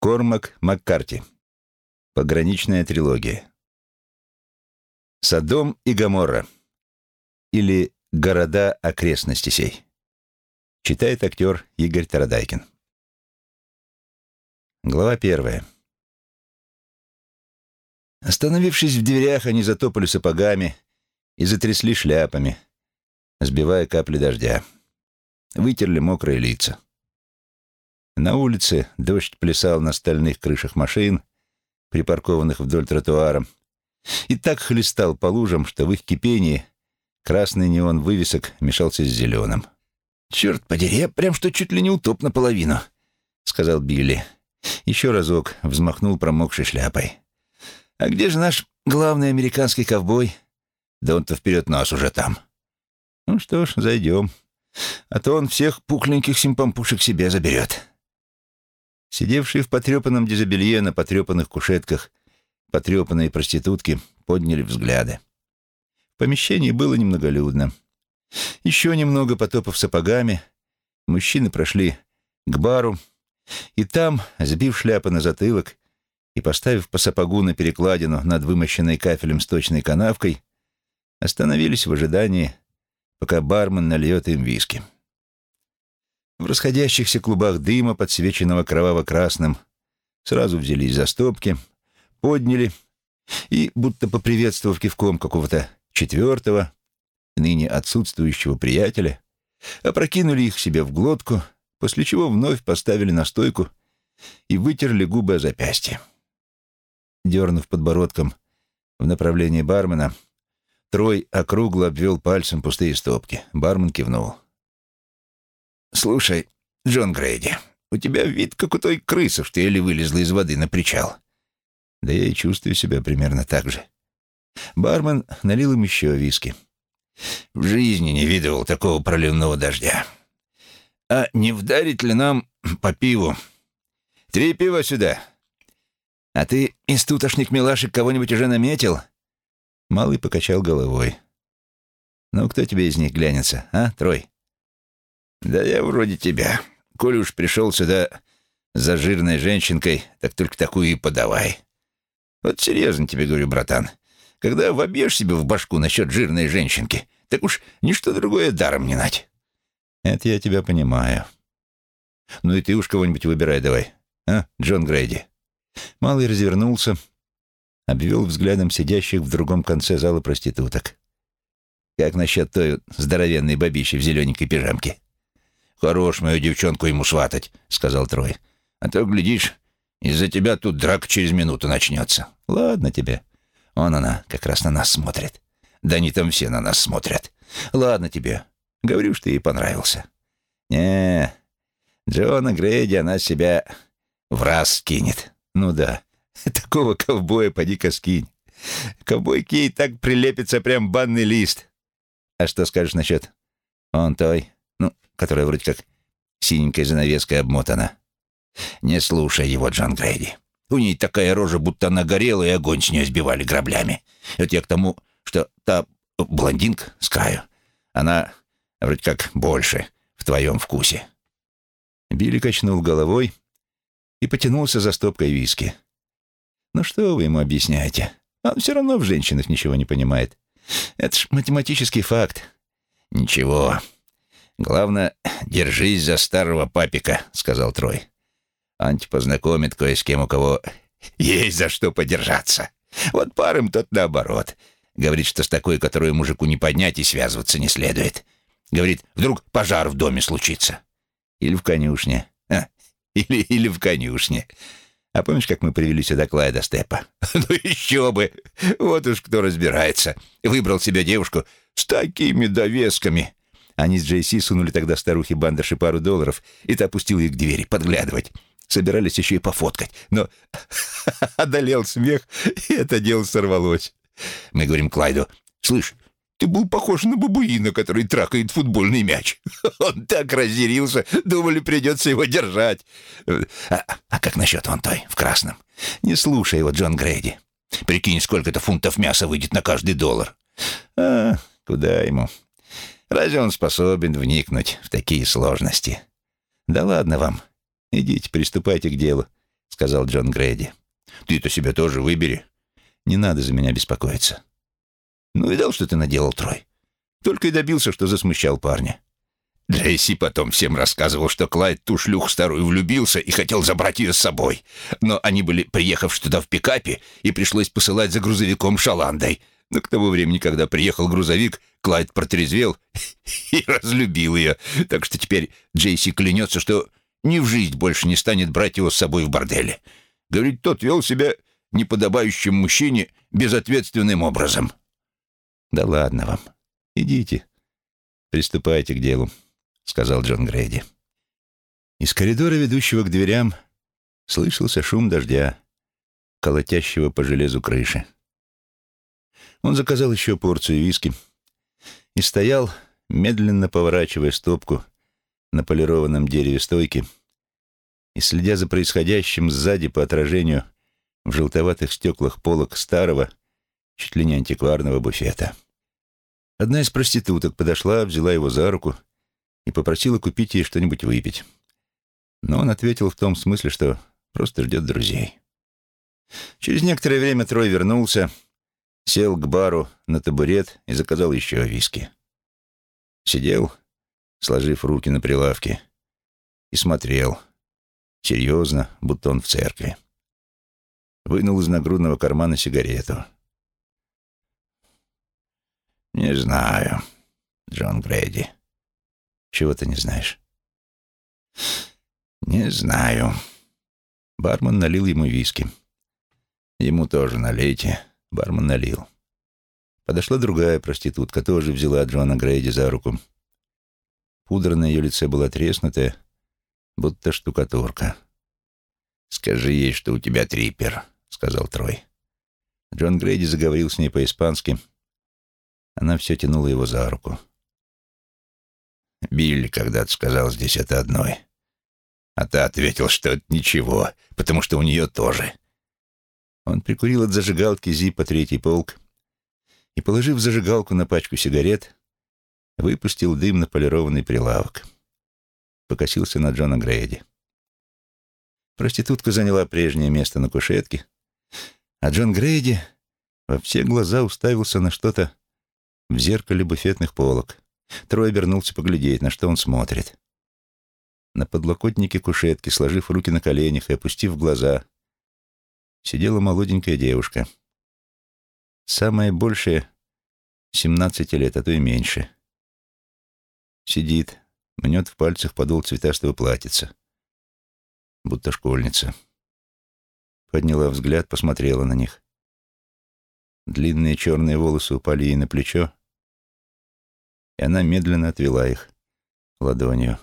Кормак Маккарти. Пограничная трилогия. Содом и Гоморра. Или Города окрестности сей. Читает актер Игорь Тарадайкин. Глава 1. Остановившись в дверях, они затопали сапогами и затрясли шляпами, сбивая капли дождя. Вытерли мокрые лица. На улице дождь плясал на стальных крышах машин, припаркованных вдоль тротуара, и так хлестал по лужам, что в их кипении красный неон вывесок мешался с зеленым. «Черт подери, я прям что чуть ли не утоп наполовину», — сказал Билли. Еще разок взмахнул промокшей шляпой. «А где же наш главный американский ковбой?» «Да он-то вперед нас уже там». «Ну что ж, зайдем. А то он всех пухленьких симпампушек себе заберет». Сидевшие в потрепанном дезобелье на потрепанных кушетках потрепанные проститутки подняли взгляды. В помещении было немноголюдно. Еще немного потопав сапогами, мужчины прошли к бару, и там, сбив шляпы на затылок и поставив по сапогу на перекладину над вымощенной кафелем сточной канавкой, остановились в ожидании, пока бармен нальет им виски. В расходящихся клубах дыма, подсвеченного кроваво-красным, сразу взялись за стопки, подняли и, будто поприветствовав кивком какого-то четвертого, ныне отсутствующего приятеля, опрокинули их себе в глотку, после чего вновь поставили на стойку и вытерли губы о запястье. Дернув подбородком в направлении бармена, Трой округло обвел пальцем пустые стопки. Бармен кивнул. «Слушай, Джон Грейди, у тебя вид, как у той крысы, что еле вылезла из воды на причал». «Да я и чувствую себя примерно так же». Бармен налил им еще виски. «В жизни не видывал такого проливного дождя. А не вдарить ли нам по пиву? 3 пива сюда. А ты, истутошник-милашек, кого-нибудь уже наметил?» Малый покачал головой. «Ну, кто тебе из них глянется, а, Трой?» «Да я вроде тебя. Коль уж пришел сюда за жирной женщинкой, так только такую и подавай. Вот серьезно тебе говорю, братан, когда вобьешь себе в башку насчет жирной женщинки, так уж ничто другое даром не нать». «Это я тебя понимаю. Ну и ты уж кого-нибудь выбирай давай, а, Джон Грейди?» Малый развернулся, обвел взглядом сидящих в другом конце зала проституток. «Как насчет той здоровенной бабищи в зелененькой пижамке?» «Хорош мою девчонку ему сватать», — сказал Трой. «А то, глядишь, из-за тебя тут драка через минуту начнется». «Ладно тебе. Он она как раз на нас смотрит». «Да они там все на нас смотрят». «Ладно тебе. Говорю, что ей понравился». «Не, Джона Грейди она себя в раз скинет». «Ну да, такого ковбоя поди-ка скинь. Ковбой к ей так прилепится, прям банный лист». «А что скажешь насчет он той, ну, которая вроде как синенькой занавеской обмотана?» «Не слушай его, Джон Грейди. У ней такая рожа, будто она горела, и огонь с нее сбивали граблями. Это я к тому, что та блондинка с краю, она вроде как больше в твоем вкусе». Билли качнул головой и потянулся за стопкой виски. «Ну что вы ему объясняете? Он все равно в женщинах ничего не понимает. Это ж математический факт». «Ничего. Главное, держись за старого папика», — сказал Трой. «Анти познакомит кое с кем, у кого есть за что подержаться. Вот парым тот наоборот. Говорит, что с такой, которую мужику не поднять, и связываться не следует. Говорит, вдруг пожар в доме случится. Или в конюшне. Или в конюшне. А помнишь, как мы привели сюда Клайда Степа? Ну еще бы! Вот уж кто разбирается. Выбрал себе девушку с такими довесками». Они с Джейси сунули тогда старухе Бандерши пару $, и та пустила их к двери подглядывать. Собирались еще и пофоткать, но одолел смех, и это дело сорвалось. Мы говорим Клайду: «Слышь, ты был похож на бабуина, который трахает футбольный мяч». Он так разъярился, думали, придется его держать. А как насчет он той, в красном? Не слушай его, Джон Грейди. Прикинь, сколько-то фунтов мяса выйдет на каждый $. Куда ему? Разве он способен вникнуть в такие сложности? «Да ладно вам. Идите, приступайте к делу», — сказал Джон Грейди. «Ты-то себя тоже выбери. Не надо за меня беспокоиться». «Ну, видал, что ты наделал, Трой? Только и добился, что засмущал парня». Джейси потом всем рассказывал, что Клайд ту шлюху старую влюбился и хотел забрать ее с собой. Но они были, приехавши туда в пикапе, и пришлось посылать за грузовиком Шаландой. Но к тому времени, когда приехал грузовик, Клайд протрезвел и разлюбил ее. Так что теперь Джейси клянется, что ни в жизнь больше не станет брать его с собой в борделе. Говорит, тот вел себя неподобающим мужчине безответственным образом. «Да ладно вам. Идите. Приступайте к делу», — сказал Джон Грейди. Из коридора, ведущего к дверям, слышался шум дождя, колотящего по железу крыши. Он заказал еще порцию виски и стоял, медленно поворачивая стопку на полированном дереве стойки и следя за происходящим сзади по отражению в желтоватых стеклах полок старого, чуть ли не антикварного буфета. Одна из проституток подошла, взяла его за руку и попросила купить ей что-нибудь выпить. Но он ответил в том смысле, что просто ждет друзей. Через некоторое время Трой вернулся, сел к бару на табурет и заказал еще виски. Сидел, сложив руки на прилавке, и смотрел, серьезно, будто он в церкви. Вынул из нагрудного кармана сигарету. «Не знаю, Джон Грейди». «Чего ты не знаешь?» «Не знаю». Бармен налил ему виски. «Ему тоже налейте». Бармен налил. Подошла другая проститутка, тоже взяла Джона Грейди за руку. Пудра на ее лице была треснутая, будто штукатурка. «Скажи ей, что у тебя трипер», — сказал Трой. Джон Грейди заговорил с ней по-испански. Она все тянула его за руку. «Билли когда-то сказал здесь это одной. А та ответил, что это ничего, потому что у нее тоже». Он прикурил от зажигалки Зиппа третий полк и, положив зажигалку на пачку сигарет, выпустил дым на полированный прилавок. Покосился на Джона Грейди. Проститутка заняла прежнее место на кушетке, а Джон Грейди во все глаза уставился на что-то в зеркале буфетных полок. Трой обернулся поглядеть, на что он смотрит. На подлокотнике кушетки, сложив руки на коленях и опустив глаза, сидела молоденькая девушка. Самое большее — 17 лет, а то и меньше. Сидит, мнет в пальцах подол цветастого платьица, будто школьница. Подняла взгляд, посмотрела на них. Длинные черные волосы упали ей на плечо, и она медленно отвела их ладонью.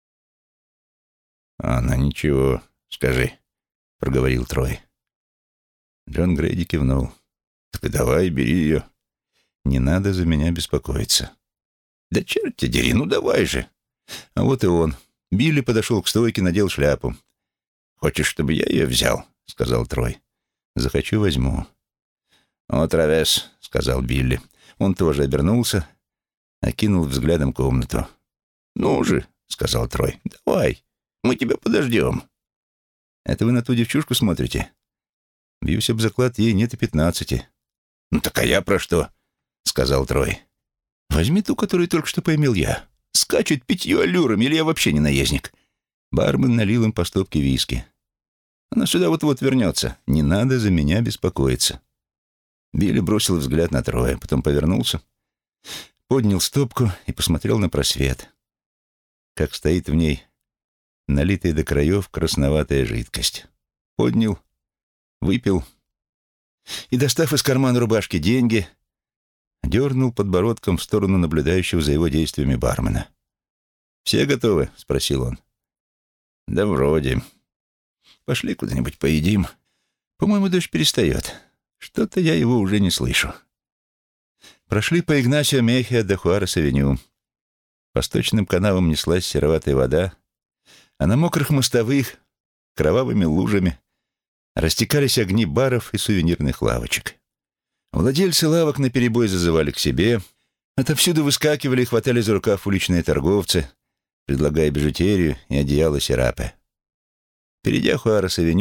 «Она ничего, скажи», — проговорил Трой. Джон Грейди кивнул. «Так давай, бери ее. Не надо за меня беспокоиться». «Да черт тебя дери, ну давай же». А вот и он. Билли подошел к стойке, надел шляпу. «Хочешь, чтобы я ее взял?» — сказал Трой. «Захочу, возьму». «О, травес», — сказал Билли. Он тоже обернулся, окинул взглядом комнату. «Ну же», — сказал Трой, — «давай, мы тебя подождем». «Это вы на ту девчушку смотрите?» Бьюсь об заклад, ей нет и 15. «Ну так а я про что?» — сказал Трой. «Возьми ту, которую только что поимел я. Скачут 5 аллюрами, или я вообще не наездник». Бармен налил им по стопке виски. «Она сюда вот-вот вернется. Не надо за меня беспокоиться». Билли бросил взгляд на Троя, потом повернулся, поднял стопку и посмотрел на просвет. Как стоит в ней налитая до краев красноватая жидкость. Поднял, выпил и, достав из кармана рубашки деньги, дернул подбородком в сторону наблюдающего за его действиями бармена. «Все готовы?» — спросил он. «Да вроде. Пошли куда-нибудь поедим. По-моему, дождь перестает. Что-то я его уже не слышу». Прошли по Игнасио Мехиа до Хуарес-авеню. По сточным канавам неслась сероватая вода, а на мокрых мостовых кровавыми лужами растекались огни баров и сувенирных лавочек. Владельцы лавок наперебой зазывали к себе, отовсюду выскакивали и хватали за рукав уличные торговцы, предлагая бижутерию и одеяло серапе. Перейдя Хуарес-авеню,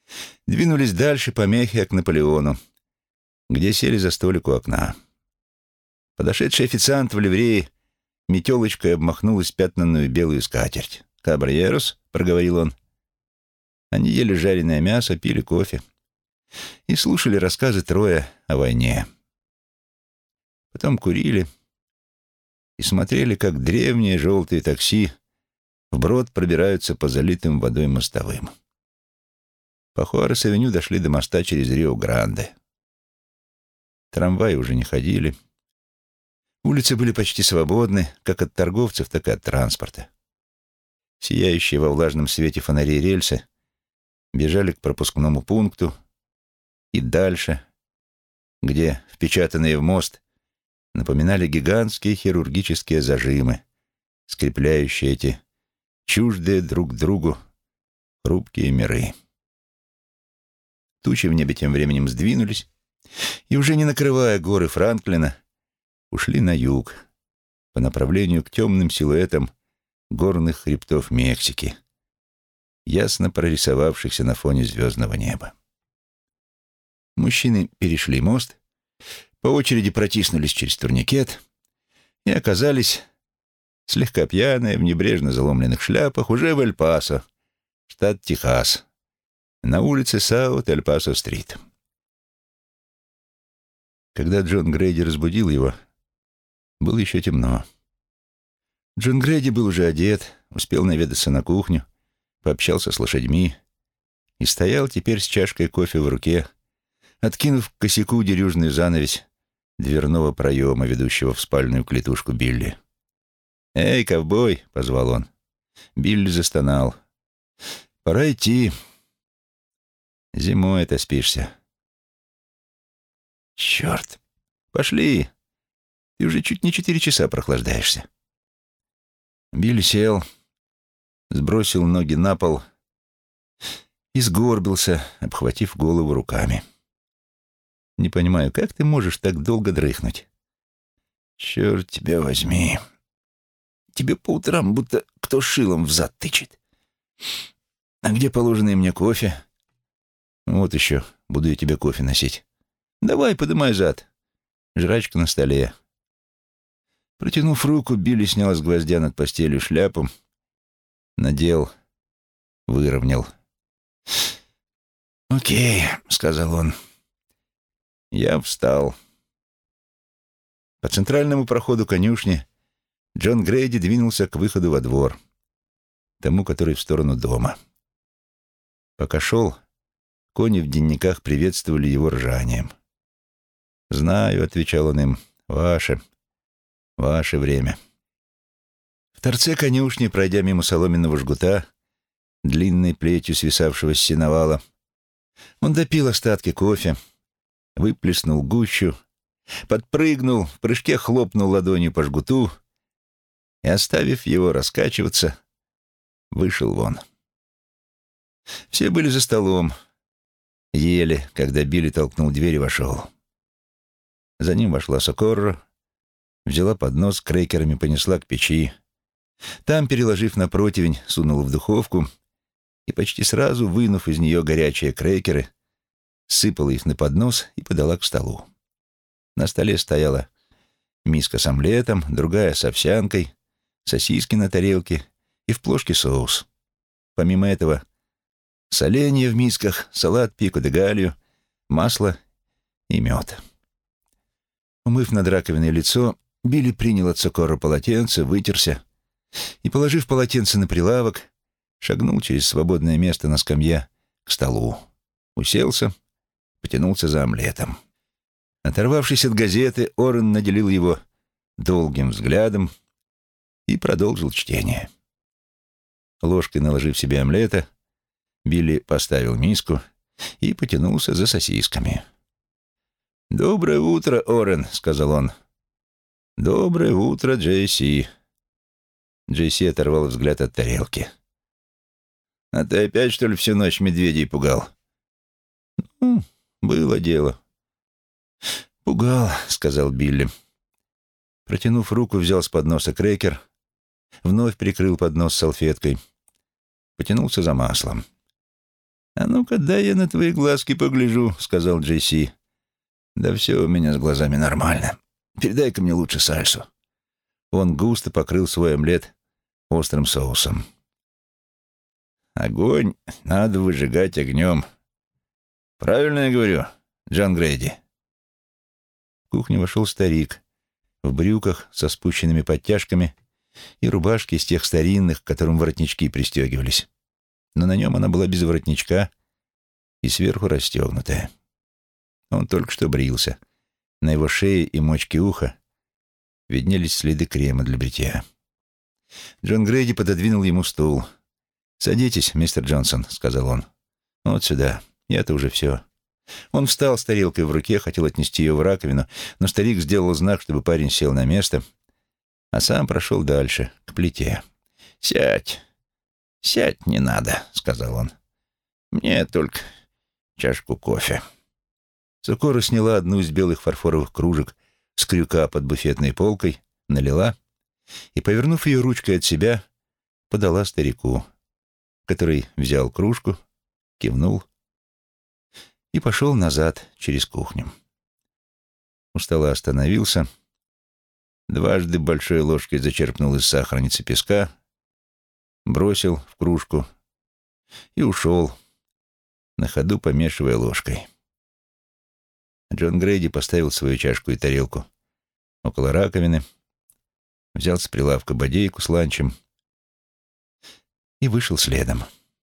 двинулись дальше по Мехиа к Наполеону, где сели за столик у окна. Подошедший официант в ливрее метелочкой обмахнул испятнанную белую скатерть. «Кабальерос», — проговорил он. Они ели жареное мясо, пили кофе и слушали рассказы Троя о войне. Потом курили и смотрели, как древние желтые такси вброд пробираются по залитым водой мостовым. По Хуарес-авеню дошли до моста через Рио-Гранде. Трамваи уже не ходили. Улицы были почти свободны, как от торговцев, так и от транспорта. Сияющие во влажном свете фонарей рельсы бежали к пропускному пункту и дальше, где, впечатанные в мост, напоминали гигантские хирургические зажимы, скрепляющие эти чуждые друг другу хрупкие миры. Тучи в небе тем временем сдвинулись и, уже не накрывая горы Франклина, ушли на юг по направлению к темным силуэтам горных хребтов Мексики, ясно прорисовавшихся на фоне звездного неба. Мужчины перешли мост, по очереди протиснулись через турникет и оказались, слегка пьяные, в небрежно заломленных шляпах, уже в Эль-Пасо, штат Техас, на улице Саут-Эль-Пасо-стрит. Когда Джон Грейди разбудил его, было еще темно. Джон Грейди был уже одет, успел наведаться на кухню, пообщался с лошадьми и стоял теперь с чашкой кофе в руке, откинув к косяку дерюжную занавесь дверного проема, ведущего в спальную клетушку Билли. «Эй, ковбой!» — позвал он. Билли застонал. «Пора идти. Зимой отоспишься». «Черт! Пошли! Ты уже чуть не 4 часа прохлаждаешься». Билли сел, сбросил ноги на пол и сгорбился, обхватив голову руками. «Не понимаю, как ты можешь так долго дрыхнуть?» «Черт тебя возьми! Тебе по утрам будто кто шилом в зад тычет. А где положенный мне кофе?» «Вот еще, буду я тебе кофе носить. Давай, подымай зад. Жрачка на столе». Протянув руку, Билли снял с гвоздя над постелью шляпу, надел, выровнял. «Окей», — сказал он. Я встал. По центральному проходу конюшни Джон Грейди двинулся к выходу во двор, тому, который в сторону дома. Пока шел, кони в денниках приветствовали его ржанием. «Знаю», — отвечал он им, — «ваше время». В торце конюшни, пройдя мимо соломенного жгута, длинной плетью свисавшего с сеновала, он допил остатки кофе, выплеснул гущу, подпрыгнул, в прыжке хлопнул ладонью по жгуту и, оставив его раскачиваться, вышел вон. Все были за столом, ели, когда Билли толкнул дверь и вошел. За ним вошла Сокорро, взяла поднос с крекерами, понесла к печи. Там, переложив на противень, сунула в духовку и, почти сразу, вынув из нее горячие крекеры, сыпала их на поднос и подала к столу. На столе стояла миска с омлетом, другая с овсянкой, сосиски на тарелке и в плошке соус. Помимо этого, соленья в мисках, салат пико-де-галью, масло и мед. Умыв над раковиной лицо, Билли принял от Сокорро полотенце, вытерся и, положив полотенце на прилавок, шагнул через свободное место на скамье к столу, уселся, потянулся за омлетом. Оторвавшись от газеты, Орен наделил его долгим взглядом и продолжил чтение. Ложкой наложив себе омлета, Билли поставил миску и потянулся за сосисками. «Доброе утро, Орен», — сказал он. «Доброе утро, Джейси». Джейси оторвал взгляд от тарелки. «А ты опять, что ли, всю ночь медведей пугал?» «Ну, было дело». «Пугал», — сказал Билли. Протянув руку, взял с подноса крекер, вновь прикрыл поднос салфеткой, потянулся за маслом. «А ну-ка, дай я на твои глазки погляжу», — сказал Джесси. «Да все у меня с глазами нормально. Передай-ка мне лучше сальсу». Он густо покрыл свой омлет острым соусом. «Огонь надо выжигать огнем. Правильно я говорю, Джон Грейди?» В кухню вошел старик в брюках со спущенными подтяжками и рубашке из тех старинных, к которым воротнички пристегивались. Но на нем она была без воротничка и сверху расстегнутая. Он только что брился. На его шее и мочке уха виднелись следы крема для бритья. Джон Грейди пододвинул ему стул. «Садитесь, мистер Джонсон», — сказал он. «Вот сюда. Я-то уже все». Он встал с тарелкой в руке, хотел отнести ее в раковину, но старик сделал знак, чтобы парень сел на место, а сам прошел дальше, к плите. «Сядь. Сядь не надо», — сказал он. «Мне только чашку кофе». Сокора сняла одну из белых фарфоровых кружек с крюка под буфетной полкой, налила и, повернув ее ручкой от себя, подала старику, который взял кружку, кивнул и пошел назад через кухню. У стола остановился, дважды большой ложкой зачерпнул из сахарницы песка, бросил в кружку и ушел, на ходу помешивая ложкой. Джон Грейди поставил свою чашку и тарелку около раковины, взял с прилавка бодейку с ланчем и вышел следом.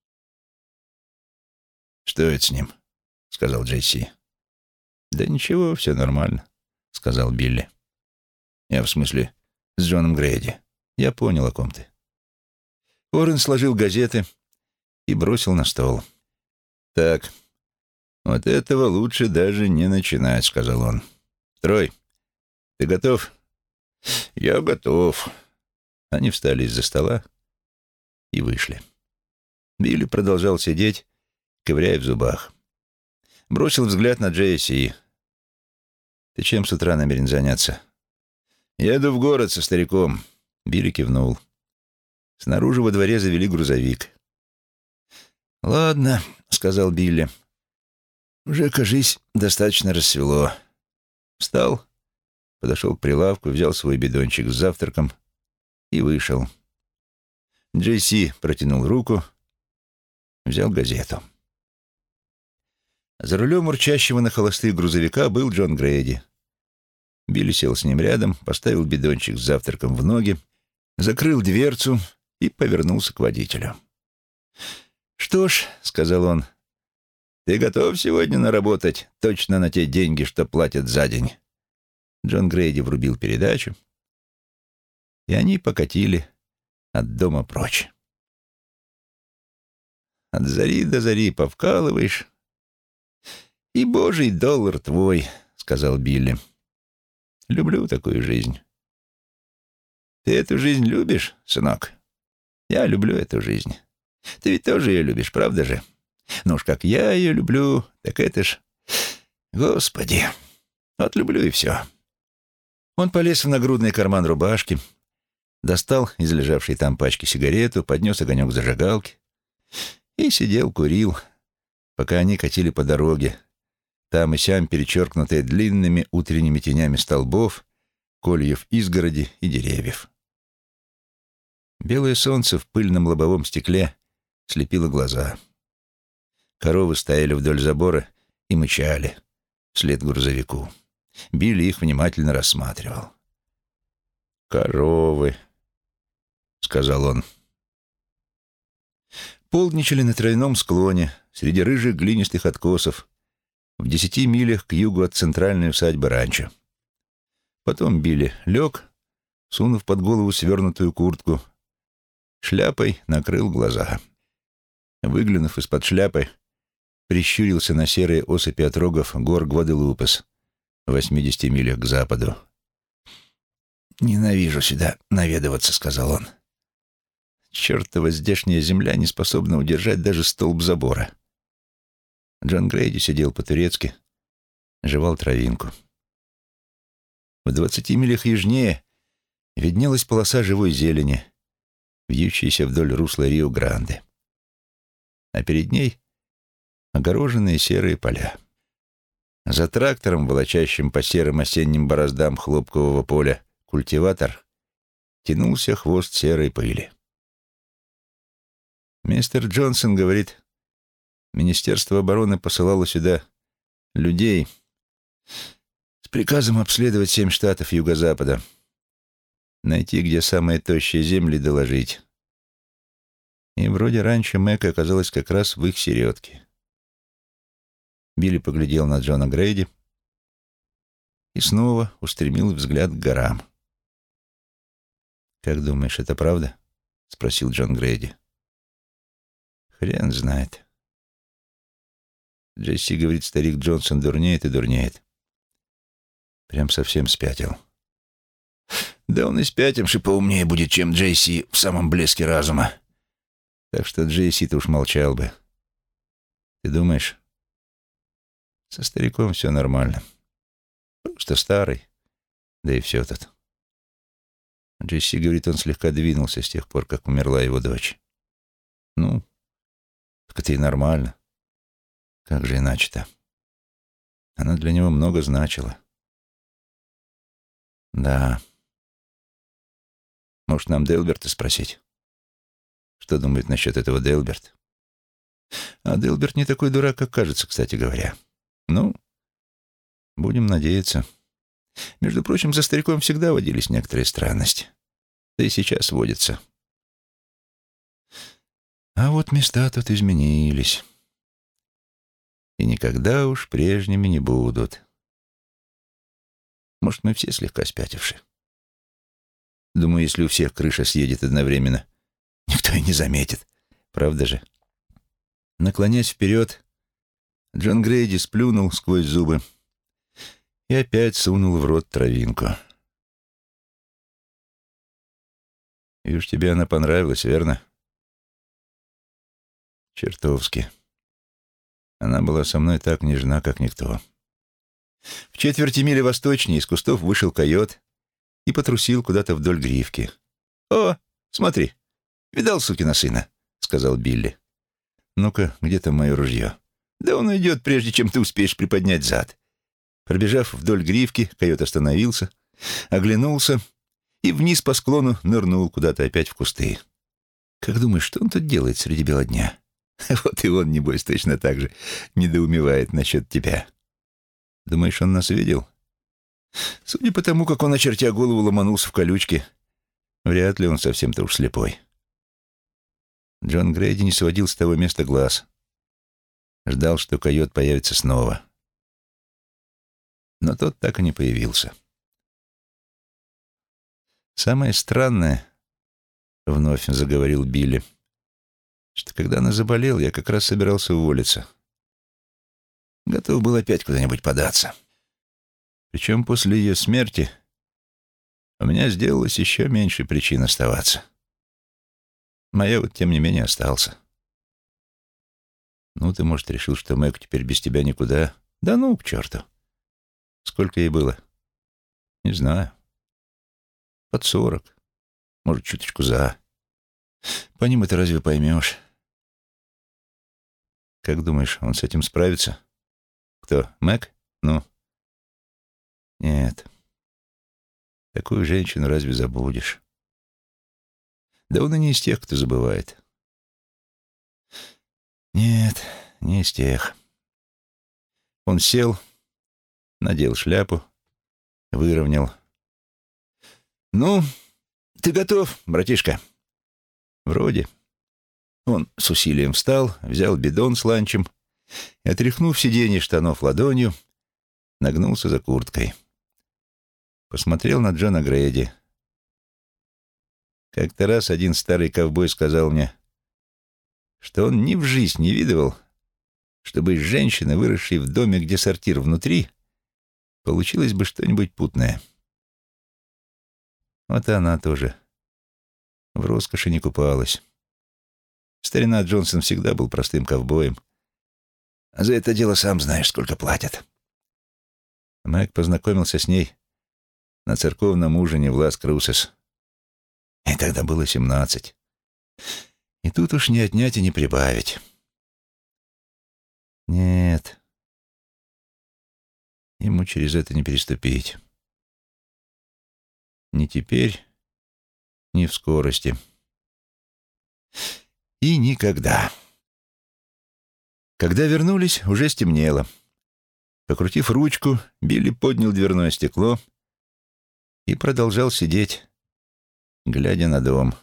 «Что это с ним?» — сказал Джесси. «Да ничего, все нормально», — сказал Билли. «Я в смысле с Джоном Грейди. Я понял, о ком ты». Уоррен сложил газеты и бросил на стол. «Так, вот этого лучше даже не начинать», — сказал он. «Трой, ты готов?» «Я готов». Они встали из-за стола и вышли. Билли продолжал сидеть, ковыряя в зубах. Бросил взгляд на Джесси. «Ты чем с утра намерен заняться?» «Еду в город со стариком». Билли кивнул. Снаружи во дворе завели грузовик. «Ладно», — сказал Билли. «Уже, кажись, достаточно рассвело». Встал, подошел к прилавку, взял свой бидончик с завтраком и вышел. Джесси протянул руку, взял газету. За рулем урчащего на холостых грузовика был Джон Грейди. Билли сел с ним рядом, поставил бидончик с завтраком в ноги, закрыл дверцу и повернулся к водителю. «Что ж», — сказал он, — «ты готов сегодня наработать точно на те деньги, что платят за день?» Джон Грейди врубил передачу, и они покатили от дома прочь. «От зари до зари повкалываешь, и божий доллар твой», — сказал Билли. «Люблю такую жизнь». «Ты эту жизнь любишь, сынок?» «Я люблю эту жизнь. Ты ведь тоже ее любишь, правда же? Ну уж как я ее люблю, так это ж... Господи, вот люблю и все». Он полез в нагрудный карман рубашки, достал из лежавшей там пачки сигарету, поднес огонек зажигалки и сидел, курил, пока они катили по дороге, там и сям перечеркнутые длинными утренними тенями столбов, кольев изгороди и деревьев. Белое солнце в пыльном лобовом стекле слепило глаза. Коровы стояли вдоль забора и мычали вслед грузовику. Билли их внимательно рассматривал. «Коровы», — сказал он. Полдничали на травяном склоне среди рыжих глинистых откосов в 10 милях к югу от центральной усадьбы ранчо. Потом Билли лег, сунув под голову свернутую куртку, шляпой накрыл глаза. Выглянув из-под шляпы, прищурился на серые осыпи отрогов гор Гваделупес в 80 милях к западу. «Ненавижу сюда наведываться», — сказал он. «Чертова здешняя земля не способна удержать даже столб забора». Джон Грейди сидел по-турецки, жевал травинку. В 20 милях южнее виднелась полоса живой зелени, вьющаяся вдоль русла Рио-Гранде. А перед ней огороженные серые поля. За трактором, волочащим по серым осенним бороздам хлопкового поля, культиватор, тянулся хвост серой пыли. Мистер Джонсон говорит, Министерство обороны посылало сюда людей с приказом обследовать 7 штатов Юго-Запада, найти, где самые тощие земли, доложить. И вроде раньше Мэг оказалась как раз в их середке. Билли поглядел на Джона Грейди и снова устремил взгляд к горам. «Как думаешь, это правда?» — спросил Джон Грейди. «Хрен знает. Джесси говорит, старик Джонсон дурнеет и дурнеет. Прям совсем спятил. Да он и спятимши поумнее будет, чем Джесси в самом блеске разума. Так что Джесси-то уж молчал бы. Ты думаешь, со стариком все нормально? Просто старый, да и все тут. Джесси говорит, он слегка двинулся с тех пор, как умерла его дочь. Ну, так это и нормально. Как же иначе-то? Она для него много значила. Да. Может, нам Делберта спросить? Что думает насчет этого Делберт? А Делберт не такой дурак, как кажется, кстати говоря. Ну, будем надеяться. Между прочим, за стариком всегда водились некоторые странности. Да и сейчас водятся. А вот места тут изменились. И никогда уж прежними не будут. Может, мы все слегка спятивши. Думаю, если у всех крыша съедет одновременно, никто и не заметит. Правда же? Наклонясь вперед, Джон Грейди сплюнул сквозь зубы и опять сунул в рот травинку. «Вижу, тебе она понравилась, верно?» «Чертовски. Она была со мной так нежна, как никто». В четверти мили восточнее из кустов вышел койот и потрусил куда-то вдоль гривки. «О, смотри, видал сукина сына?» — сказал Билли. «Ну-ка, где там мое ружье?» «Да он уйдет, прежде чем ты успеешь приподнять зад». Пробежав вдоль гривки, койот остановился, оглянулся и вниз по склону нырнул куда-то опять в кусты. «Как думаешь, что он тут делает среди бела дня?» «Вот и он, небось, точно так же недоумевает насчет тебя». «Думаешь, он нас видел?» «Судя по тому, как он, очертя голову, ломанулся в колючки, вряд ли он совсем-то уж слепой». Джон Грейди не сводил с того места глаз. Ждал, что койот появится снова. Но тот так и не появился. «Самое странное, — вновь заговорил Билли, — что когда она заболела, я как раз собирался уволиться. Готов был опять куда-нибудь податься. Причем после ее смерти у меня сделалось еще меньше причин оставаться. Моя вот, тем не менее, остался. Ну, ты, может, решил, что Мэг теперь без тебя никуда? Да ну, к черту. Сколько ей было? Не знаю. Под 40. Может, чуточку за. По ним это разве поймешь? Как думаешь, он с этим справится? Кто, Мэг? Ну? Нет. Такую женщину разве забудешь? Да он и не из тех, кто забывает. Нет, не из тех. Он сел, надел шляпу, выровнял. «Ну, ты готов, братишка?» «Вроде». Он с усилием встал, взял бидон с ланчем и, отряхнув сиденье штанов ладонью, нагнулся за курткой. Посмотрел на Джона Грейди. Как-то раз один старый ковбой сказал мне, что он ни в жизнь не видывал, чтобы из женщины, выросшей в доме, где сортир внутри, получилось бы что-нибудь путное. Вот и она тоже в роскоши не купалась. Старина Джонсон всегда был простым ковбоем, а за это дело сам знаешь, сколько платят. Мэг познакомился с ней на церковном ужине в Лас-Крусес. И тогда было 17. И тут уж не отнять и не прибавить. Нет, ему через это не переступить. Ни теперь, ни в скорости. И никогда. Когда вернулись, уже стемнело. Покрутив ручку, Билли поднял дверное стекло и продолжал сидеть, глядя на дом.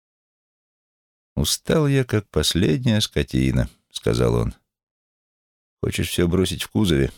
«Устал я, как последняя скотина», — сказал он. «Хочешь все бросить в кузове?»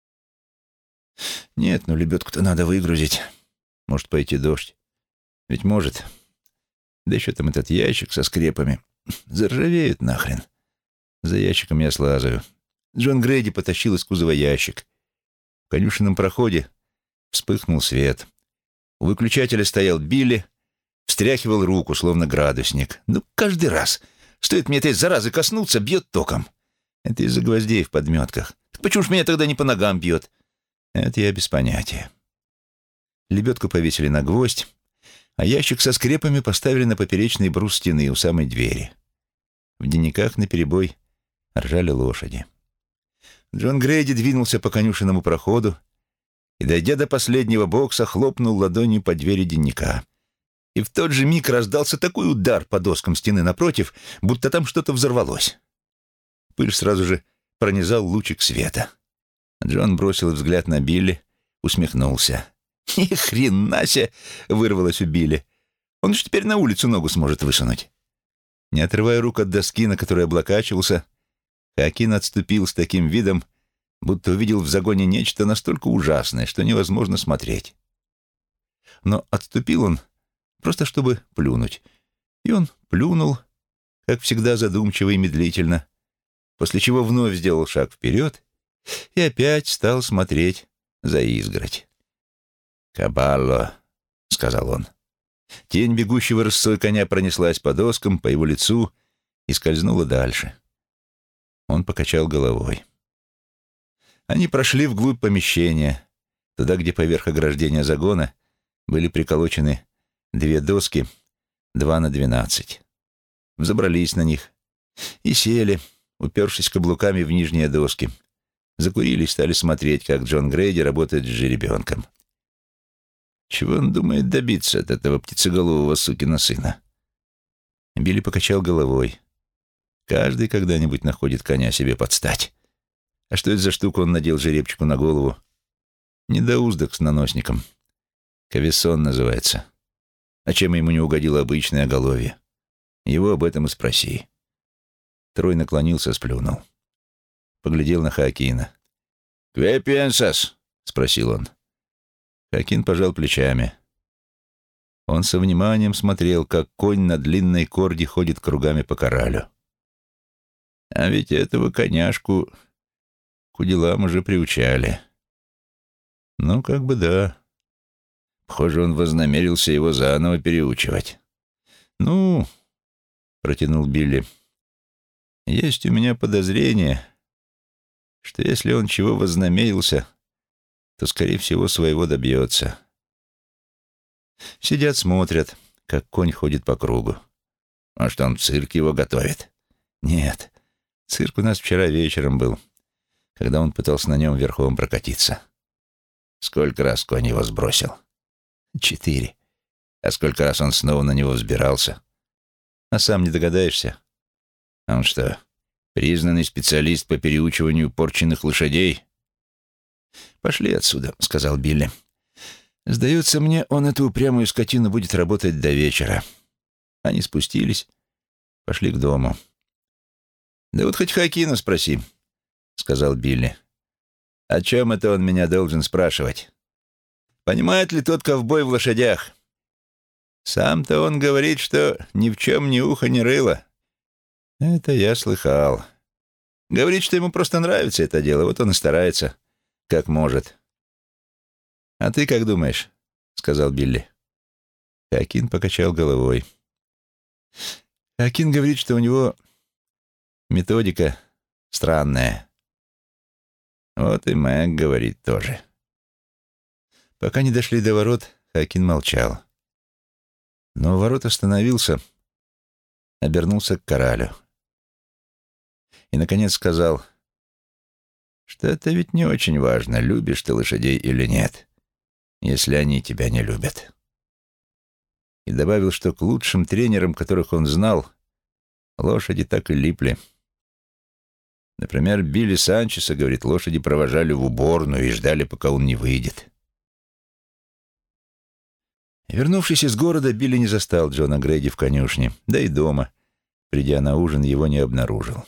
«Нет, но лебедку-то надо выгрузить. Может, пойти дождь. Ведь может. Да еще там этот ящик со скрепами. Заржавеют нахрен. За ящиком я слазаю». Джон Грейди потащил из кузова ящик. В конюшенном проходе вспыхнул свет. У выключателя стоял Билли, встряхивал руку, словно градусник. Ну, каждый раз. Стоит мне этой заразы коснуться, бьет током. Это из-за гвоздей в подметках. Так почему ж меня тогда не по ногам бьет? Это я без понятия. Лебедку повесили на гвоздь, а ящик со скрепами поставили на поперечный брус стены у самой двери. В денниках наперебой ржали лошади. Джон Грейди двинулся по конюшенному проходу и, дойдя до последнего бокса, хлопнул ладонью по двери денника. И в тот же миг раздался такой удар по доскам стены напротив, будто там что-то взорвалось. Пыль сразу же пронизал лучик света. Джон бросил взгляд на Билли, усмехнулся. «Ни хрена себе!» — вырвалось у Билли. «Он же теперь на улицу ногу сможет высунуть». Не отрывая рук от доски, на которой облокачивался, Хоакин отступил с таким видом, будто увидел в загоне нечто настолько ужасное, что невозможно смотреть. Но отступил он просто чтобы плюнуть. И он плюнул, как всегда задумчиво и медлительно, после чего вновь сделал шаг вперед и опять стал смотреть за изгородь. «Кабалло», — сказал он. Тень бегущего рысцой коня пронеслась по доскам, по его лицу и скользнула дальше. Он покачал головой. Они прошли вглубь помещения, туда, где поверх ограждения загона были приколочены 2 доски 2 на 12. Взобрались на них и сели, упершись каблуками в нижние доски. Закурили и стали смотреть, как Джон Грейди работает с жеребенком. Чего он думает добиться от этого птицеголового сукина сына? Билли покачал головой. Каждый когда-нибудь находит коня себе под стать. А что это за штука он надел жеребчику на голову? Недоуздок с наносником. Кавессон называется. А чем ему не угодило обычное оголовье? Его об этом и спроси. Трой наклонился, сплюнул. Поглядел на Хоакина. «Кве пенсас?» — спросил он. Хоакин пожал плечами. Он со вниманием смотрел, как конь на длинной корде ходит кругами по коралю. А ведь этого коняшку к уделам уже приучали. Ну, как бы да. Похоже, он вознамерился его заново переучивать. «Ну, — протянул Билли, — есть у меня подозрение, что если он чего вознамерился, то, скорее всего, своего добьется. Сидят, смотрят, как конь ходит по кругу. Может, он в цирк его готовит? Нет, цирк у нас вчера вечером был, когда он пытался на нем верхом прокатиться. Сколько раз конь его сбросил? 4. А сколько раз он снова на него взбирался? А сам не догадаешься? А он что, признанный специалист по переучиванию порченных лошадей? «Пошли отсюда», — сказал Билли. «Сдается мне, он эту упрямую скотину будет работать до вечера». Они спустились, пошли к дому. «Да вот хоть Хоакина спроси», — сказал Билли. «О чем это он меня должен спрашивать? Понимает ли тот ковбой в лошадях? Сам-то он говорит, что ни в чем ни уха, ни рыла». «Это я слыхал. Говорит, что ему просто нравится это дело, вот он и старается, как может». «А ты как думаешь?» — сказал Билли. Хоакин покачал головой. Хоакин говорит, что у него методика странная. Вот и Мэг говорит тоже. Пока не дошли до ворот, Хоакин молчал. Но у ворот остановился, обернулся к коралю. И, наконец, сказал: что это ведь не очень важно, любишь ты лошадей или нет, если они тебя не любят. И добавил, что к лучшим тренерам, которых он знал, лошади так и липли. Например, Билли Санчеса, говорит, лошади провожали в уборную и ждали, пока он не выйдет. Вернувшись из города, Билли не застал Джона Грейди в конюшне, да и дома, придя на ужин, его не обнаружил.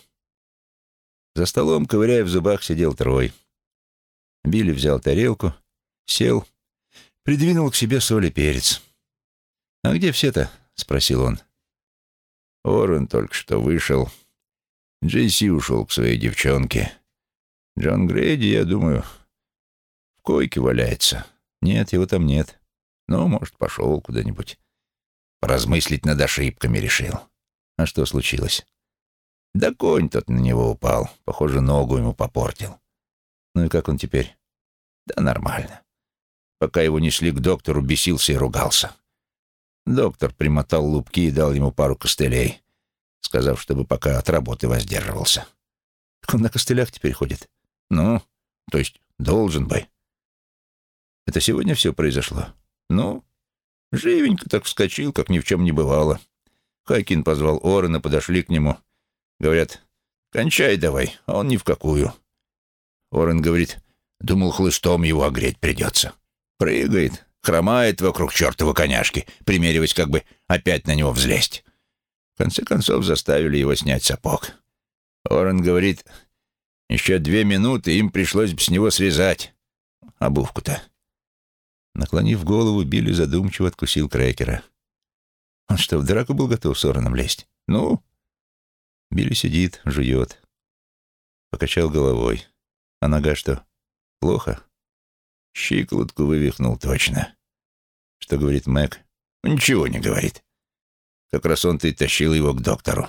За столом, ковыряя в зубах, сидел Трой. Билли взял тарелку, сел, придвинул к себе соль и перец. «А где все-то?» — спросил он. «Орен только что вышел. Джейси ушел к своей девчонке. Джон Грейди, я думаю, в койке валяется. Нет, его там нет. Ну, может, пошел куда-нибудь. Поразмыслить над ошибками решил. А что случилось?» «Да конь тот на него упал. Похоже, ногу ему попортил». «Ну и как он теперь?» «Да нормально. Пока его несли к доктору, бесился и ругался. Доктор примотал лупки и дал ему пару костылей, сказав, чтобы пока от работы воздерживался». «Так он на костылях теперь ходит?» «Ну, то есть должен бы». «Это сегодня все произошло?» «Ну, живенько так вскочил, как ни в чем не бывало. Хайкин позвал Орена, подошли к нему. Говорят, кончай давай, а он ни в какую. Орен говорит, думал, хлыстом его огреть придется. Прыгает, хромает вокруг чертова коняшки, примериваясь, как бы опять на него взлезть. В конце концов заставили его снять сапог. Орен говорит, еще 2 минуты, им пришлось бы с него срезать обувку-то». Наклонив голову, Билли задумчиво откусил крекера. «Он что, в драку был готов с Ореном лезть?» «Ну?» Билли сидит, жует. Покачал головой. «А нога что, плохо?» «Щиколотку вывихнул точно». «Что говорит Мэг?» «Ничего не говорит. Как раз он-то и тащил его к доктору».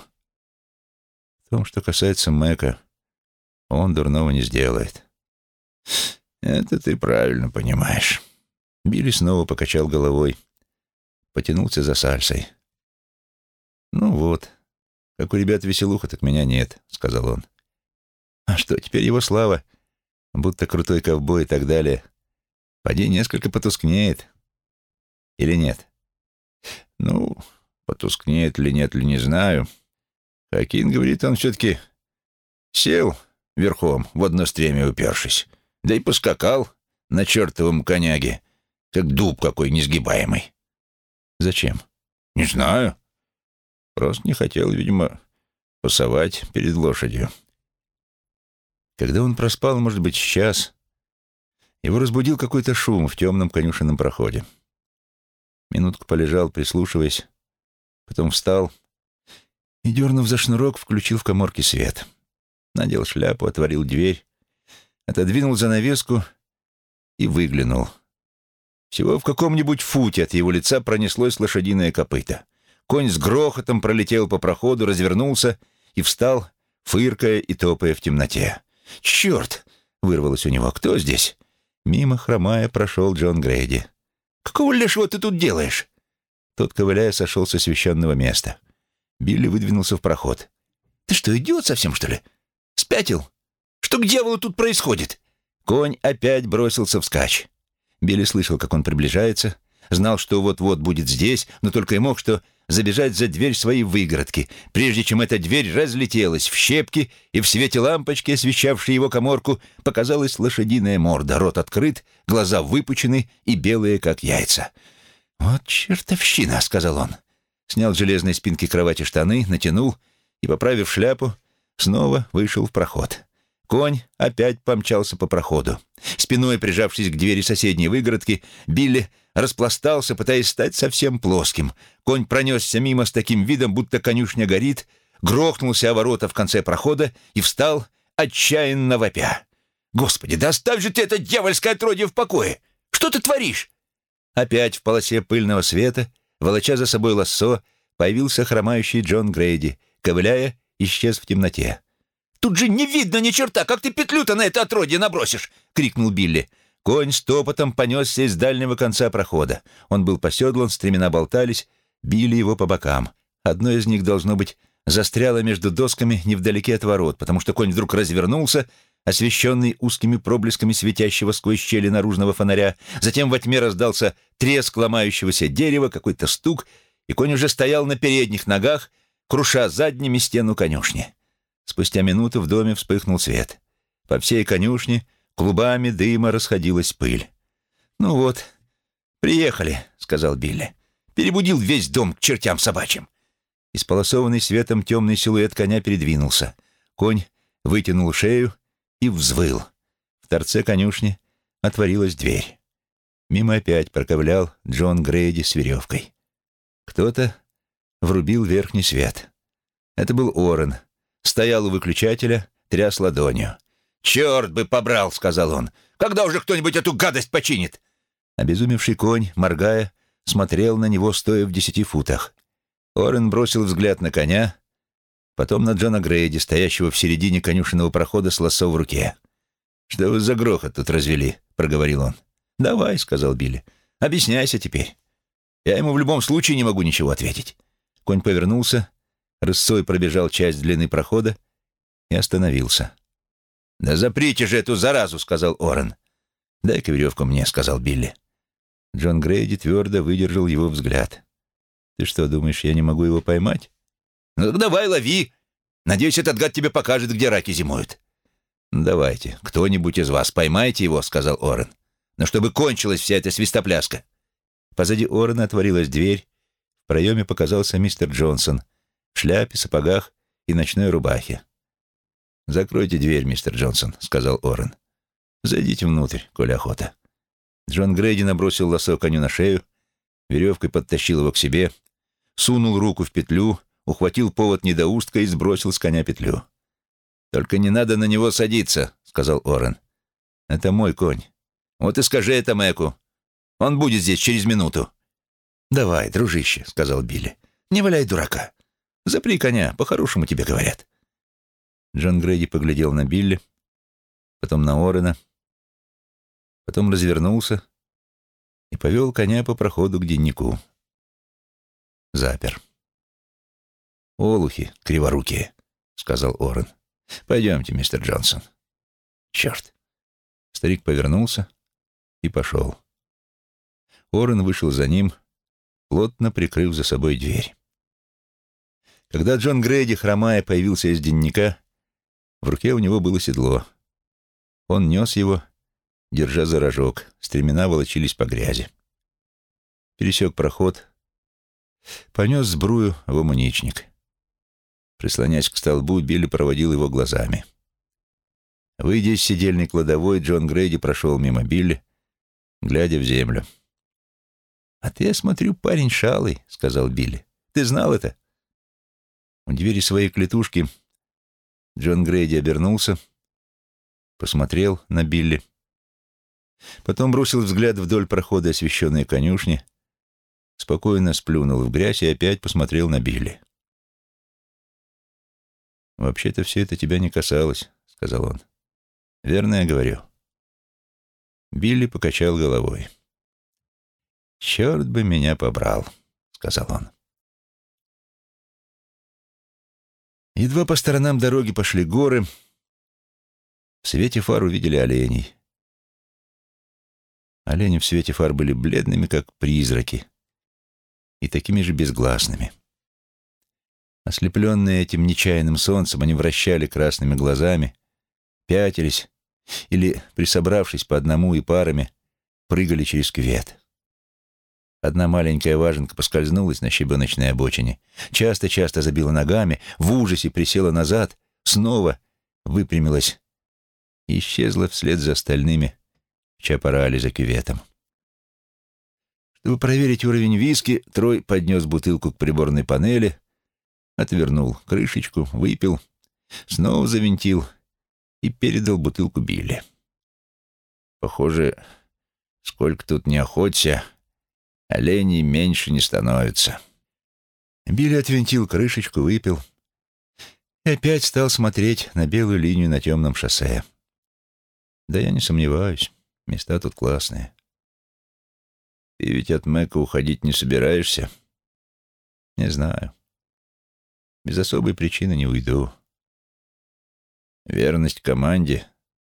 «В том, что касается Мэка, он дурного не сделает». «Это ты правильно понимаешь». Билли снова покачал головой, потянулся за сальсой. «Ну вот, как у ребят веселуха, так меня нет», — сказал он. «А что, теперь его слава, будто крутой ковбой и так далее, поди несколько потускнеет. Или нет?» «Ну, потускнеет ли нет ли не знаю. Хакин говорит, он все-таки сел верхом, в одно стремя упершись, да и поскакал на чертовом коняге, как дуб какой несгибаемый». «Зачем?» «Не знаю. Просто не хотел, видимо, пасовать перед лошадью». Когда он проспал, может быть, час, его разбудил какой-то шум в темном конюшенном проходе. Минутку полежал, прислушиваясь, потом встал и, дернув за шнурок, включил в каморке свет. Надел шляпу, отворил дверь, отодвинул занавеску и выглянул. Всего в каком-нибудь футе от его лица пронеслось лошадиное копыто. Конь с грохотом пролетел по проходу, развернулся и встал, фыркая и топая в темноте. «Черт!» — вырвалось у него. «Кто здесь?» Мимо, хромая, прошел Джон Грейди. «Какого лешего ты тут делаешь?» Тот, ковыляя, сошел с освещенного места. Билли выдвинулся в проход. «Ты что, идиот совсем, что ли? Спятил? Что к дьяволу тут происходит?» Конь опять бросился вскачь. Билли слышал, как он приближается, знал, что вот-вот будет здесь, но только и мог что забежать за дверь своей выгородки, прежде чем эта дверь разлетелась в щепки, и в свете лампочки, освещавшей его каморку, показалась лошадиная морда, рот открыт, глаза выпучены и белые, как яйца. «Вот чертовщина», — сказал он. Снял с железной спинки кровати штаны, натянул и, поправив шляпу, снова вышел в проход. Конь опять помчался по проходу. Спиной прижавшись к двери соседней выгородки, Билли распластался, пытаясь стать совсем плоским. Конь пронесся мимо с таким видом, будто конюшня горит, грохнулся о ворота в конце прохода и встал, отчаянно вопя. «Господи, да оставь же ты это дьявольское отродье в покое! Что ты творишь?» Опять в полосе пыльного света, волоча за собой лассо, появился хромающий Джон Грейди, ковыляя, исчез в темноте. «Тут же не видно ни черта! Как ты петлю-то на это отродье набросишь?» — крикнул Билли. Конь с топотом понесся из дальнего конца прохода. Он был поседлан, стремена болтались, били его по бокам. Одно из них, должно быть, застряло между досками невдалеке от ворот, потому что конь вдруг развернулся, освещенный узкими проблесками светящего сквозь щели наружного фонаря. Затем во тьме раздался треск ломающегося дерева, какой-то стук, и конь уже стоял на передних ногах, круша задними стену конюшни. Спустя минуту в доме вспыхнул свет. По всей конюшне клубами дыма расходилась пыль. «Ну вот, приехали», — сказал Билли. «Перебудил весь дом к чертям собачьим». Исполосованный светом темный силуэт коня передвинулся. Конь вытянул шею и взвыл. В торце конюшни отворилась дверь. Мимо опять проковылял Джон Грейди с веревкой. Кто-то врубил верхний свет. Это был Орен. Стоял у выключателя, тряс ладонью. «Черт бы побрал!» — сказал он. «Когда уже кто-нибудь эту гадость починит?» Обезумевший конь, моргая, смотрел на него, стоя в 10 футах. Орен бросил взгляд на коня, потом на Джона Грейди, стоящего в середине конюшенного прохода с лассо в руке. «Что вы за грохот тут развели?» — проговорил он. «Давай», — сказал Билли. «Объясняйся теперь. Я ему в любом случае не могу ничего ответить». Конь повернулся, рысцой пробежал часть длины прохода и остановился. «Да заприте же эту заразу», — сказал Орен. «Дай-ка веревку мне», — сказал Билли. Джон Грейди твердо выдержал его взгляд. «Ты что, думаешь, я не могу его поймать?» «Ну так давай, лови. Надеюсь, этот гад тебе покажет, где раки зимуют». «Давайте, кто-нибудь из вас поймайте его», — сказал Орен. «Но чтобы кончилась вся эта свистопляска». Позади Орена отворилась дверь. В проеме показался мистер Джонсон в шляпе, сапогах и ночной рубахе. «Закройте дверь, мистер Джонсон», — сказал Орен. «Зайдите внутрь, коли охота». Джон Грейди набросил лассо коню на шею, веревкой подтащил его к себе, сунул руку в петлю, ухватил повод недоустка и сбросил с коня петлю. «Только не надо на него садиться», — сказал Орен. «Это мой конь. Вот и скажи это Мэку. Он будет здесь через минуту». «Давай, дружище», — сказал Билли. «Не валяй дурака. Запри коня, по-хорошему тебе говорят». Джон Грейди поглядел на Билли, потом на Орена, потом развернулся и повел коня по проходу к деннику. Запер. «Олухи криворукие», — сказал Орен. «Пойдемте, мистер Джонсон». «Черт!» Старик повернулся и пошел. Орен вышел за ним, плотно прикрыв за собой дверь. Когда Джон Грейди, хромая, появился из денника, в руке у него было седло. Он нес его, держа за рожок, стремена волочились по грязи. Пересек проход, понес сбрую в омуничник. Прислонясь к столбу, Билли проводил его глазами. Выйдя из седельной кладовой, Джон Грейди прошел мимо Билли, глядя в землю. «А ты, я смотрю, парень шалый», — сказал Билли. «Ты знал это?» У двери своей клетушки Джон Грейди обернулся, посмотрел на Билли, потом бросил взгляд вдоль прохода освещенной конюшни, спокойно сплюнул в грязь и опять посмотрел на Билли. «Вообще-то все это тебя не касалось», — сказал он. «Верно я говорю?» Билли покачал головой. «Черт бы меня побрал», — сказал он. Едва по сторонам дороги пошли горы, в свете фар увидели оленей. Олени в свете фар были бледными, как призраки, и такими же безгласными. Ослепленные этим нечаянным солнцем, они вращали красными глазами, пятились или, присобравшись по одному и парами, прыгали через кювет. Одна маленькая важенка поскользнулась на щебеночной обочине, часто-часто забила ногами, в ужасе присела назад, снова выпрямилась и исчезла вслед за остальными в чапорале за кюветом. Чтобы проверить уровень виски, Трой поднес бутылку к приборной панели, отвернул крышечку, выпил, снова завинтил и передал бутылку Билли. «Похоже, сколько тут не охоться, оленей меньше не становится». Билли отвинтил крышечку, выпил и опять стал смотреть на белую линию на темном шоссе. «Да я не сомневаюсь, места тут классные». «Ты ведь от Мэка уходить не собираешься?» «Не знаю. Без особой причины не уйду». «Верность команде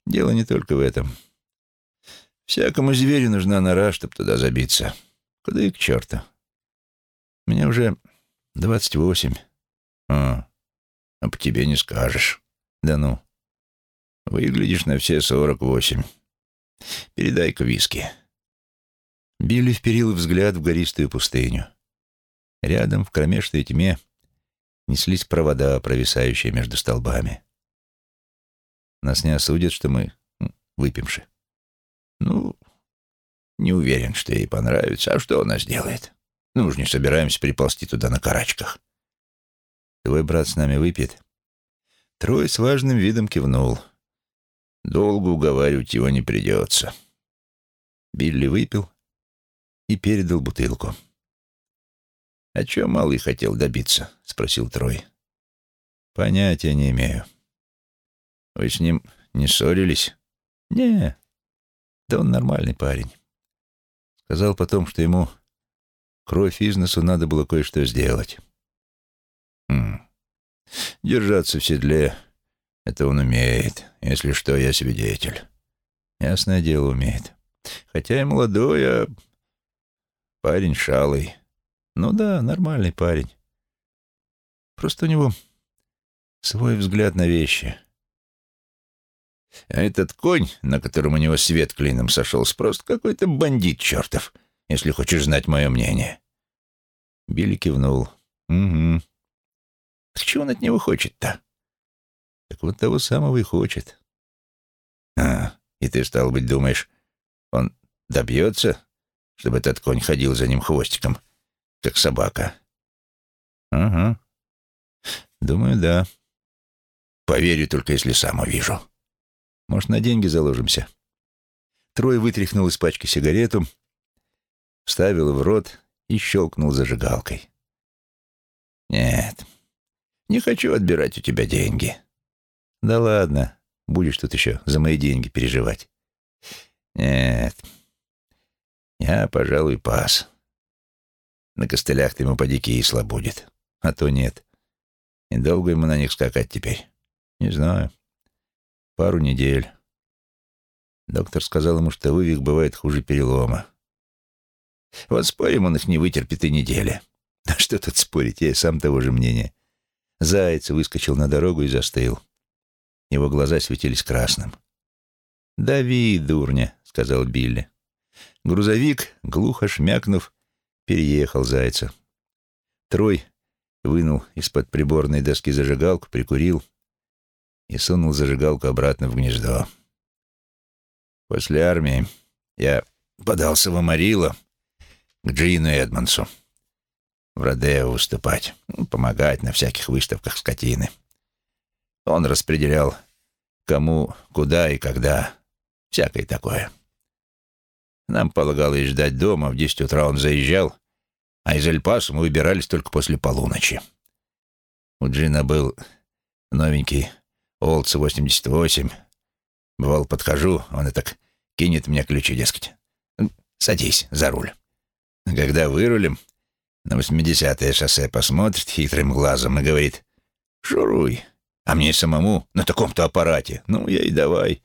Дело не только в этом. Всякому зверю нужна нора, чтобы туда забиться. Куда и к черту. Мне уже 28. А по тебе не скажешь. Да ну. Выглядишь на все 48. Передай-ка виски. Билли вперил взгляд в гористую пустыню. Рядом, в кромешной тьме, неслись провода, провисающие между столбами. Нас не осудят, что мы выпьемши. Ну, не уверен, что ей понравится. А что она сделает? Ну, уж не собираемся приползти туда на карачках. Твой брат с нами выпьет? Трой с важным видом кивнул. Долго уговаривать его не придется. Билли выпил и передал бутылку. «О чем малый хотел добиться?» — спросил Трой. «Понятия не имею». «Вы с ним не ссорились?» «Не, да он нормальный парень. Сказал потом, что ему кровь из носу надо было кое-что сделать». «Держаться в седле — это он умеет. Если что, я свидетель». «Ясное дело, умеет. Хотя и молодой, а парень шалый. Ну да, нормальный парень. Просто у него свой взгляд на вещи». «А этот конь, на котором у него свет клином сошелся, просто какой-то бандит чертов, если хочешь знать мое мнение». Билли кивнул. «Угу. Так чего он от него хочет-то?» «Так вот того самого и хочет». И ты, стал быть, думаешь, он добьется, чтобы этот конь ходил за ним хвостиком, как собака?» «Ага. Думаю, да. Поверю только, если сам увижу. Может, на деньги заложимся?» Трой вытряхнул из пачки сигарету, вставил в рот и щелкнул зажигалкой. «Нет, не хочу отбирать у тебя деньги». «Да ладно, будешь тут еще за мои деньги переживать». «Нет, я, пожалуй, пас. На костылях-то ему поди кисло будет, а то нет. И долго ему на них скакать теперь? Не знаю. Пару недель. Доктор сказал ему, что вывих бывает хуже перелома. Вот спорим, он их не вытерпит и недели. А что тут спорить, я и сам того же мнения». Заяц выскочил на дорогу и застыл. Его глаза светились красным. «Дави, дурня», — сказал Билли. Грузовик, глухо шмякнув, переехал зайца. Трой вынул из-под приборной доски зажигалку, прикурил и сунул зажигалку обратно в гнездо. «После армии я подался в Амарило к Джину Эдмонсу в Родео выступать, помогать на всяких выставках скотины. Он распределял, кому, куда и когда, всякое такое. Нам полагалось ждать дома, в 10 утра он заезжал, а из Эль-Пасо мы выбирались только после полуночи. У Джина был новенький Олдс 88. Бывало, подхожу, он и так кинет мне ключи, дескать. Садись за руль. Когда вырулим, на 80-е шоссе посмотрит хитрым глазом и говорит: шуруй. А мне самому на таком-то аппарате, ну, я и давай.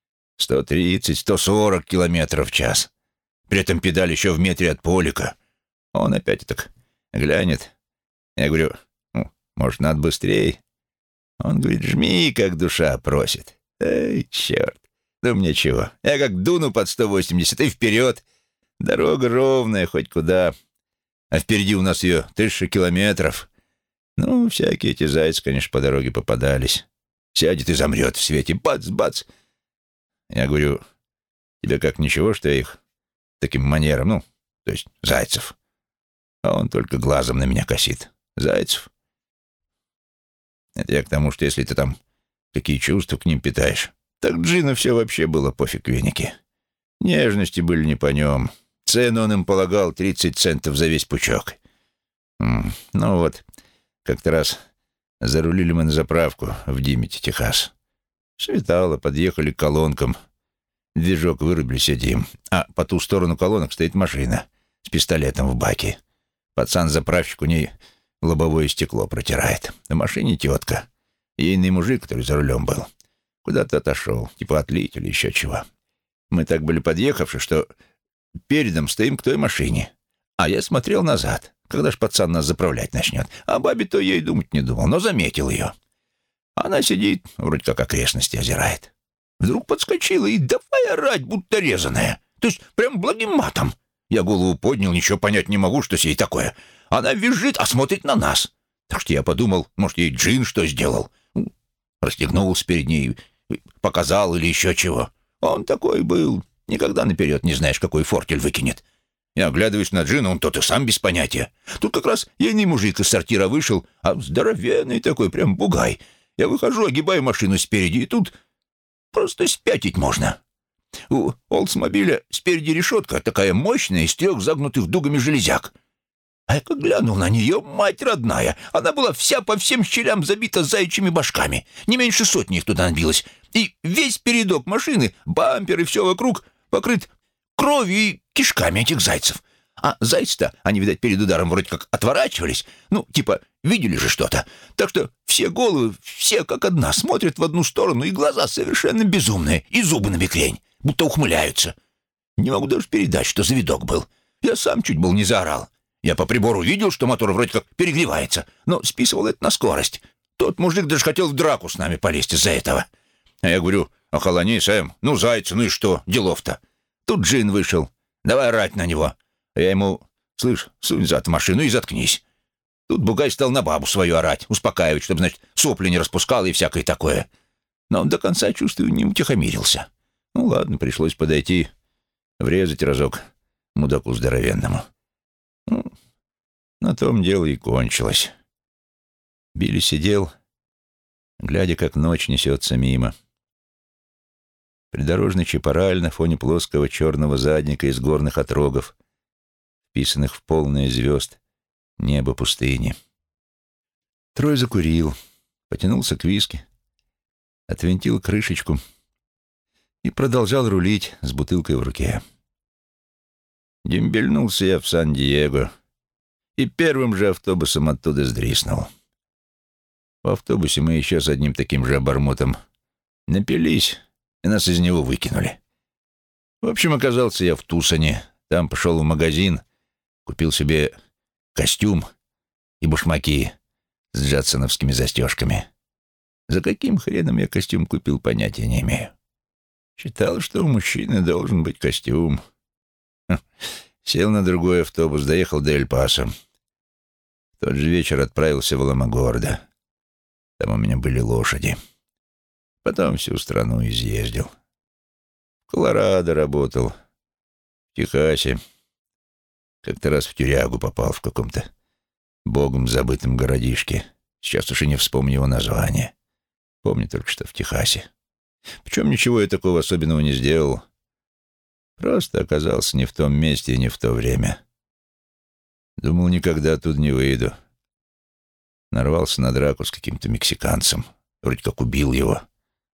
130-140 километров в час. При этом педаль еще в метре от полика. Он опять так глянет. Я говорю: может, надо быстрее? Он говорит: жми, как душа просит. Эй, черт, ну мне чего? Я как дуну под 180 и вперед. Дорога ровная, хоть куда. А впереди у нас ее 1000 километров. Ну, всякие эти зайцы, конечно, по дороге попадались. Сядет и замрет в свете. Бац-бац. Я говорю: тебе как, ничего, что я их таким манером, ну, то есть зайцев? А он только глазом на меня косит. Зайцев? Это я к тому, что если ты там какие чувства к ним питаешь, так Джину все вообще было пофиг веники. Нежности были не по нем. Цену он им полагал 30 центов за весь пучок. Ну вот, как-то раз зарулили мы на заправку в Димите, Техас. Светало, подъехали к колонкам. Движок вырубили, сидим. А по ту сторону колонок стоит машина с пистолетом в баке. Пацан-заправщик у ней лобовое стекло протирает. На машине тетка. Ейный мужик, который за рулем был. Куда-то отошел, типа отлить или еще чего. Мы так были подъехавши, что передом стоим к той машине. А я смотрел назад, когда ж пацан нас заправлять начнет. А бабе то я и думать не думал, но заметил ее. Она сидит, вроде как окрестности озирает. Вдруг подскочила и давай орать, будто резаная. То есть прям благим матом. Я голову поднял, ничего понять не могу, что с ней такое. Она визжит, а смотрит на нас. Так что я подумал, может, ей джин что сделал. Расстегнулся перед ней, показал или еще чего. Он такой был. Никогда наперед не знаешь, какой фортель выкинет. Я оглядываюсь на джина, он тот и сам без понятия. Тут как раз ейный мужик из сортира вышел, а здоровенный такой, прям бугай. Я выхожу, огибаю машину спереди, и тут просто спятить можно. У Олдсмобиля спереди решетка такая мощная из 3 загнутых дугами железяк. А я как глянул на нее, мать родная, она была вся по всем щелям забита заячьими башками. Не меньше 100 их туда набилось. И весь передок машины, бампер и все вокруг покрыт кровью и кишками этих зайцев. А зайцы-то, они, видать, перед ударом вроде как отворачивались. Ну, типа, видели же что-то. Так что все головы, все как одна, смотрят в одну сторону, и глаза совершенно безумные, и зубы на бекрень, будто ухмыляются. Не могу даже передать, что за видок был. Я сам чуть был не заорал. Я по прибору видел, что мотор вроде как перегревается, но списывал это на скорость. Тот мужик даже хотел в драку с нами полезть из-за этого. А я говорю: охолони, Сэм, ну зайцы, ну и что, делов-то. Тут Джин вышел, давай орать на него. А я ему: слышь, сунь зад в машину и заткнись. Тут бугай стал на бабу свою орать, успокаивать, чтобы, значит, сопли не распускал и всякое такое. Но он до конца, чувствую, не утихомирился. Ну ладно, пришлось подойти, врезать разок мудаку здоровенному. Ну, на том дело и кончилось. Билли сидел, глядя, как ночь несется мимо. Придорожный чапараль на фоне плоского черного задника из горных отрогов, вписанных в полное звезд небо пустыни. Трой закурил, потянулся к виски, отвинтил крышечку и продолжал рулить с бутылкой в руке. Дембельнулся я в Сан-Диего и первым же автобусом оттуда сдриснул. В автобусе мы еще с одним таким же обормотом напились, и нас из него выкинули. В общем, оказался я в Тусоне. Там пошел в магазин, купил себе костюм и башмаки с джадсоновскими застежками. За каким хреном я костюм купил, понятия не имею. Считал, что у мужчины должен быть костюм. Сел на другой автобус, доехал до Эль-Пасо. В тот же вечер отправился в Аламогордо. Там у меня были лошади. Потом всю страну изъездил. В Колорадо работал, в Техасе. Как-то раз в тюрягу попал в каком-то богом забытом городишке. Сейчас уж и не вспомню его название. Помню только, что в Техасе. Причем ничего я такого особенного не сделал. Просто оказался не в том месте и не в то время. Думал, никогда оттуда не выйду. Нарвался на драку с каким-то мексиканцем. Вроде как убил его.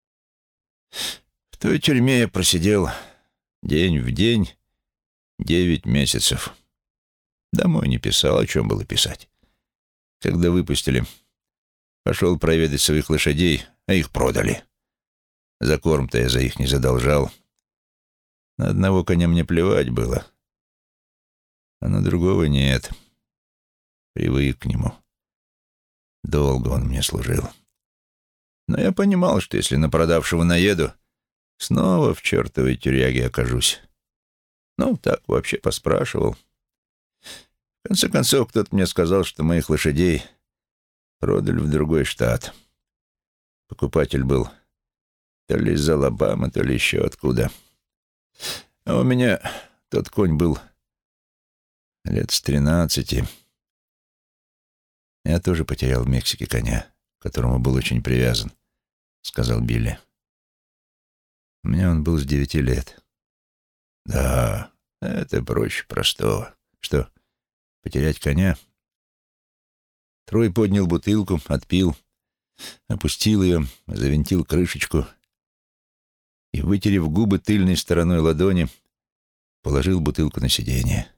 В той тюрьме я просидел день в день 9 месяцев. Домой не писал, о чем было писать. Когда выпустили, пошел проведать своих лошадей, а их продали. За корм-то я за их не задолжал. На одного коня мне плевать было, а на другого нет. Привык к нему. Долго он мне служил. Но я понимал, что если на продавшего наеду, снова в чертовой тюряге окажусь. Ну, так вообще поспрашивал. В конце концов, кто-то мне сказал, что моих лошадей продали в другой штат. Покупатель был то ли из Алабамы, то ли еще откуда. А у меня тот конь был лет с 13. Я тоже потерял в Мексике коня, к которому был очень привязан, сказал Билли. У меня он был с 9 лет. Да, это проще простого. Что, потерять коня? Трой поднял бутылку, отпил, опустил ее, завинтил крышечку и, вытерев губы тыльной стороной ладони, положил бутылку на сиденье.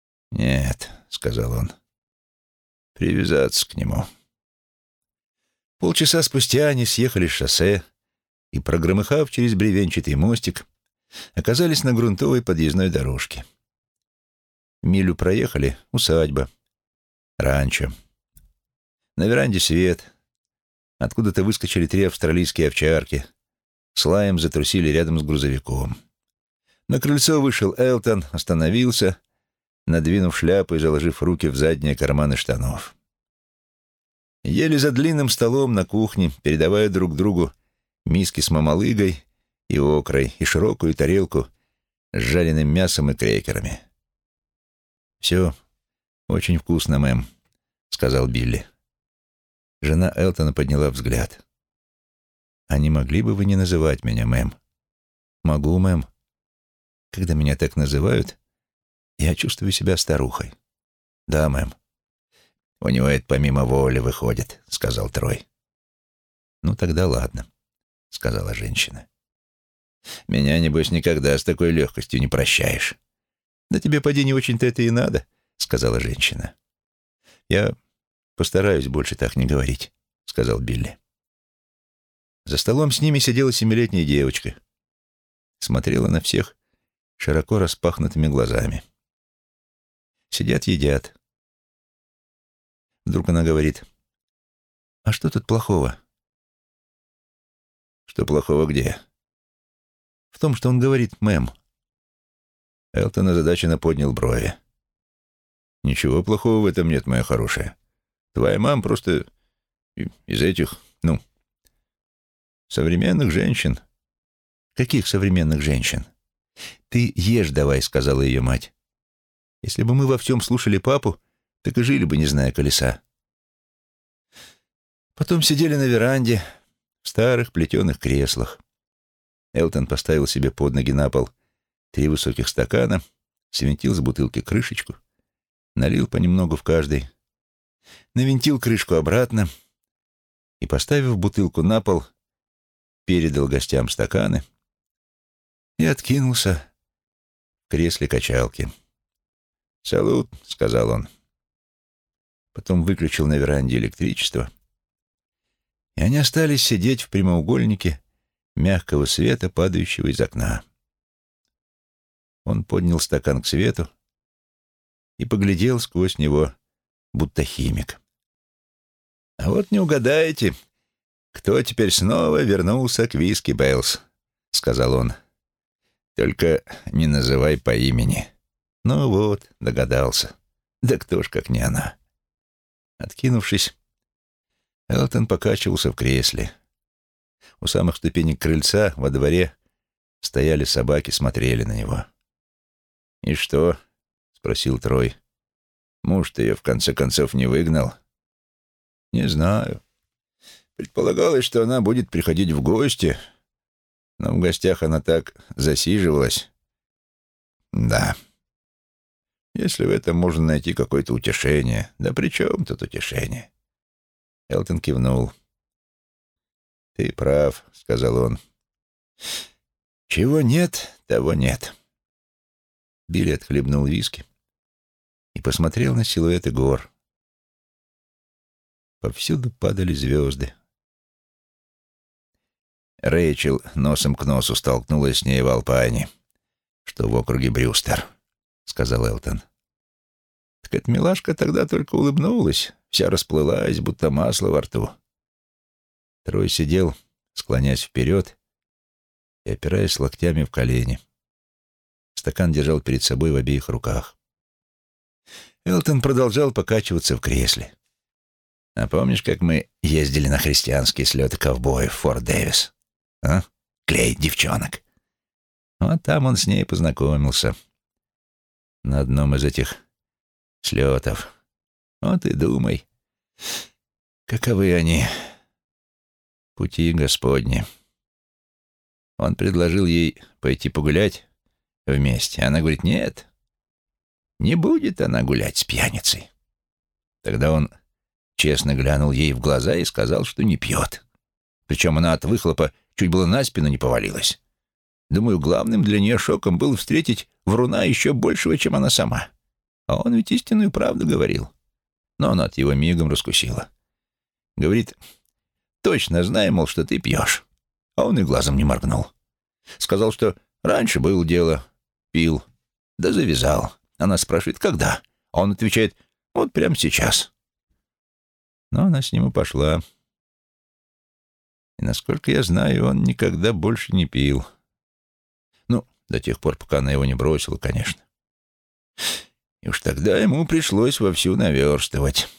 «Нет», — сказал он, — «привязаться к нему. Полчаса спустя они съехали с шоссе и, прогромыхав через бревенчатый мостик, оказались на грунтовой подъездной дорожке. Милю проехали — усадьба, ранчо. На веранде свет. Откуда-то выскочили 3 австралийские овчарки. С лаем затрусили рядом с грузовиком. На крыльцо вышел Элтон, остановился, надвинув шляпу и заложив руки в задние карманы штанов. Ели за длинным столом на кухне, передавая друг другу миски с мамалыгой и окрой и широкую тарелку с жареным мясом и крекерами. «Все очень вкусно, мэм», — сказал Билли. Жена Элтона подняла взгляд. «А не могли бы вы не называть меня мэм?» «Могу, мэм. Когда меня так называют, я чувствую себя старухой». «Да, мэм». «У него это помимо воли выходит», — сказал Трой. «Ну тогда ладно», — сказала женщина. «Меня, небось, никогда с такой легкостью не прощаешь». «Да тебе, поди, не очень-то это и надо», — сказала женщина. «Я постараюсь больше так не говорить», — сказал Билли. За столом с ними сидела 7-летняя девочка. Смотрела на всех широко распахнутыми глазами. Сидят, едят. Вдруг она говорит: «А что тут плохого?» «Что плохого где?» «В том, что он говорит мэм». Элтон озадаченно поднял брови. «Ничего плохого в этом нет, моя хорошая. Твоя мама просто из этих, современных женщин». «Каких современных женщин?» «Ты ешь давай», — сказала ее мать. «Если бы мы во всем слушали папу, так и жили бы, не зная колеса». Потом сидели на веранде в старых плетеных креслах. Элтон поставил себе под ноги на пол 3 высоких стакана, свинтил с бутылки крышечку, налил понемногу в каждый, навинтил крышку обратно и, поставив бутылку на пол, передал гостям стаканы и откинулся в кресле качалки. «Салют», — сказал он. Потом выключил на веранде электричество, и они остались сидеть в прямоугольнике мягкого света, падающего из окна. Он поднял стакан к свету и поглядел сквозь него, будто химик. «А вот не угадаете, кто теперь снова вернулся к Виски Бэллс», — сказал он. «Только не называй по имени». «Ну вот», — догадался. «Да кто ж, как не она». Откинувшись, Элтон покачивался в кресле. У самых ступенек крыльца во дворе стояли собаки, смотрели на него. «И что?» — спросил Трой. «Муж-то ее в конце концов не выгнал?» «Не знаю. Предполагалось, что она будет приходить в гости, но в гостях она так засиживалась. Да. Если в этом можно найти какое-то утешение. Да при чем тут утешение?» Элтон кивнул. «Ты прав», — сказал он. «Чего нет, того нет». Билли отхлебнул виски и посмотрел на силуэты гор. Повсюду падали звезды. Рэйчел носом к носу столкнулась с ней в Алпайне, что в округе Брюстер, — сказал Элтон. Так эта милашка тогда только улыбнулась, вся расплылась, будто масло во рту. Трой сидел, склоняясь вперед и опираясь локтями в колени. Стакан держал перед собой в обеих руках. Элтон продолжал покачиваться в кресле. «А помнишь, как мы ездили на христианские слеты ковбоев в Форт Дэвис? А? Клеить девчонок. Вот там он с ней познакомился. На одном из этих слетов. Вот и думай, каковы они, пути Господни». Он предложил ей пойти погулять вместе. Она говорит: «Нет, не будет она гулять с пьяницей». Тогда он честно глянул ей в глаза и сказал, что не пьет. Причем она от выхлопа чуть было на спину не повалилась. Думаю, главным для нее шоком было встретить вруна еще большего, чем она сама. А он ведь истинную правду говорил. Но она от его мигом раскусила. Говорит: Точно знаю, мол, что ты пьешь. А он и глазом не моргнул. Сказал, что раньше было дело, пил, да завязал. Она спрашивает, когда? А он отвечает, вот прямо сейчас. Но она с ним и пошла. И, насколько я знаю, он никогда больше не пил. Ну, до тех пор, пока она его не бросила, конечно. И уж тогда ему пришлось вовсю наверстывать.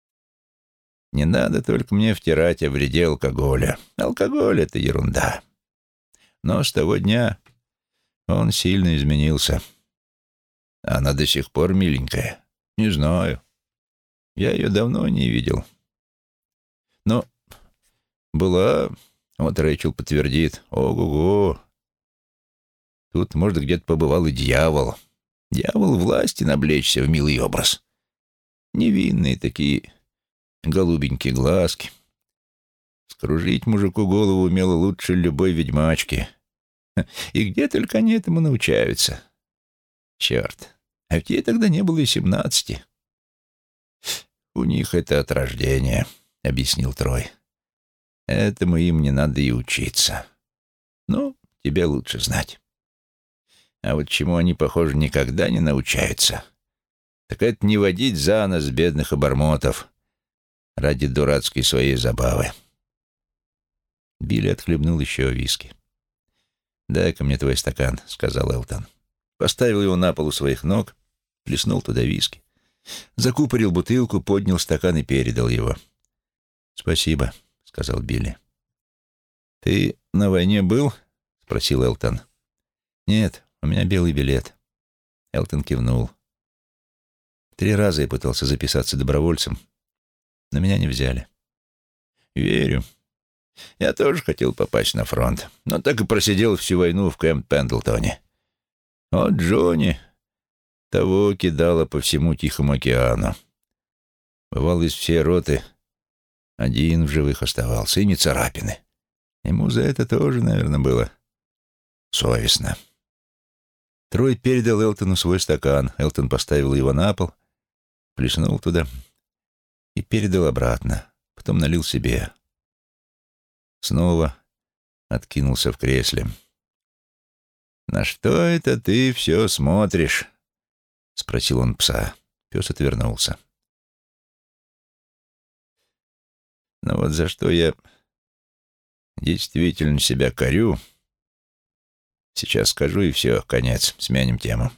Не надо только мне втирать о вреде алкоголя. Алкоголь — это ерунда. Но с того дня он сильно изменился. Она до сих пор миленькая. Не знаю. Я ее давно не видел. Но была, вот Рэйчел подтвердит, ого-го. Тут, может, где-то побывал и дьявол. Дьявол власти наблечься в милый образ. Невинные такие голубенькие глазки. Скружить мужику голову умела лучше любой ведьмачки. И где только они этому научаются. Черт, а ведь ей тогда не было и 17. У них это от рождения, — объяснил Трой. Этому им не надо и учиться. Ну, тебе лучше знать. А вот чему они, похоже, никогда не научаются, так это не водить за нос бедных обормотов ради дурацкой своей забавы. Билли отхлебнул еще виски. «Дай-ка мне твой стакан», — сказал Элтон. Поставил его на пол у своих ног, плеснул туда виски, закупорил бутылку, поднял стакан и передал его. «Спасибо», — сказал Билли. «Ты на войне был?» — спросил Элтон. «Нет, у меня белый билет». Элтон кивнул. 3 раза я пытался записаться добровольцем, но меня не взяли. «Верю. Я тоже хотел попасть на фронт, но так и просидел всю войну в Кэмп Пендлтоне. Вот Джонни того кидало по всему Тихому океану. Бывал, из всей роты один в живых оставался, и не царапины. Ему за это тоже, наверное, было совестно». Трой передал Элтону свой стакан. Элтон поставил его на пол, плеснул туда и передал обратно. Потом налил себе. Снова откинулся в кресле. «На что это ты все смотришь?» — спросил он пса. Пес отвернулся. «Но вот за что я действительно себя корю, сейчас скажу, и все, конец, сменим тему.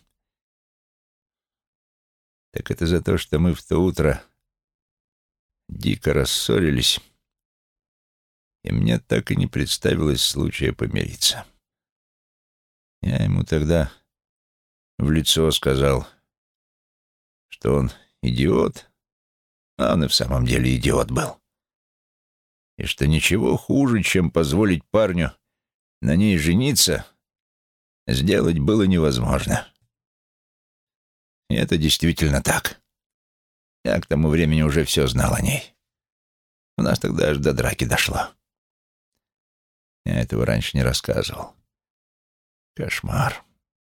Так это за то, что мы в то утро дико рассорились, и мне так и не представилось случая помириться. Я ему тогда в лицо сказал, что он идиот, а он и в самом деле идиот был, и что ничего хуже, чем позволить парню на ней жениться, сделать было невозможно. И это действительно так. Я к тому времени уже все знал о ней. У нас тогда аж до драки дошло. Я этого раньше не рассказывал. Кошмар.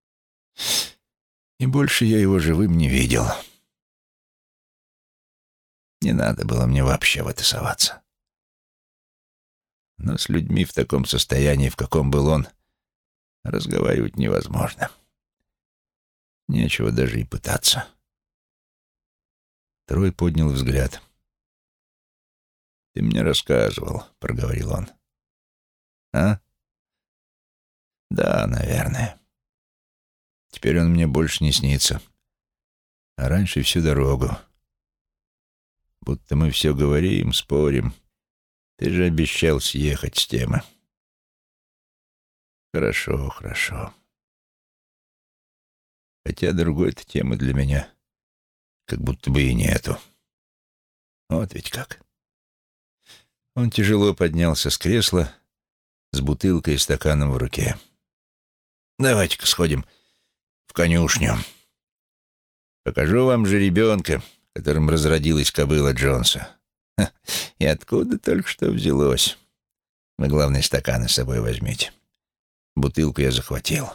И больше я его живым не видел. Не надо было мне вообще в это соваться. Но с людьми в таком состоянии, в каком был он, разговаривать невозможно. Нечего даже и пытаться. Трой поднял взгляд. «Ты мне рассказывал», — проговорил он. «А? Да, наверное. Теперь он мне больше не снится. А раньше всю дорогу. Будто мы все говорим, спорим. Ты же обещал съехать с темы». «Хорошо, хорошо. Хотя другой-то темы для меня как будто бы и нету. Вот ведь как». Он тяжело поднялся с кресла с бутылкой и стаканом в руке. «Давайте-ка сходим в конюшню. Покажу вам жеребенка, которым разродилась кобыла Джонса. Ха, и откуда только что взялось. Вы, главное, стаканы с собой возьмите. Бутылку я захватил».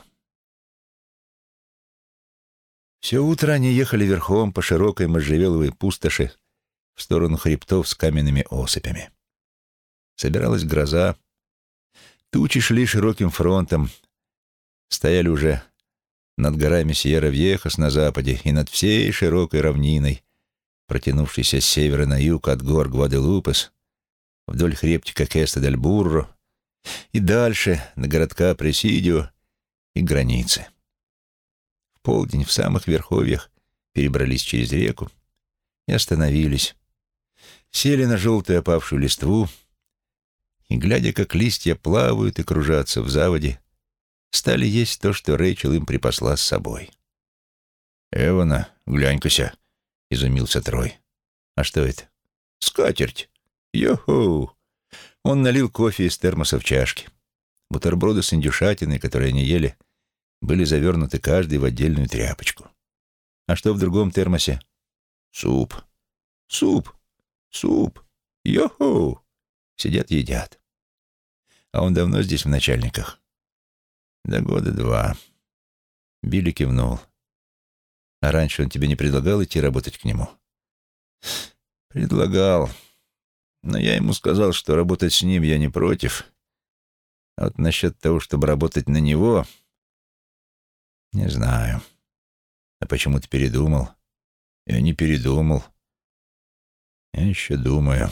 Все утро они ехали верхом по широкой можжевеловой пустоши в сторону хребтов с каменными осыпями. Собиралась гроза. Тучи шли широким фронтом, стояли уже над горами Сьерра-Вьехас на западе и над всей широкой равниной, протянувшейся с севера на юг от гор Гваделупес, вдоль хребтика Кеста-дель-Бурро и дальше до городка Пресидио и границы. В полдень в самых верховьях перебрались через реку и остановились, сели на желтую опавшую листву и, глядя, как листья плавают и кружатся в заводе, стали есть то, что Рэйчел им припасла с собой. «Эвана, глянь-кася», — изумился Трой. «А что это?» «Скатерть! Йо-хо!» Он налил кофе из термоса в чашки. Бутерброды с индюшатиной, которые они ели, были завернуты каждый в отдельную тряпочку. А что в другом термосе? Суп. Суп. Суп. Йо-хо! Сидят, едят. А он давно здесь в начальниках? Да года 2. Билли кивнул. А раньше он тебе не предлагал идти работать к нему? Предлагал. Но я ему сказал, что работать с ним я не против. А вот насчет того, чтобы работать на него, не знаю. А почему ты передумал? Я не передумал. Я еще думаю.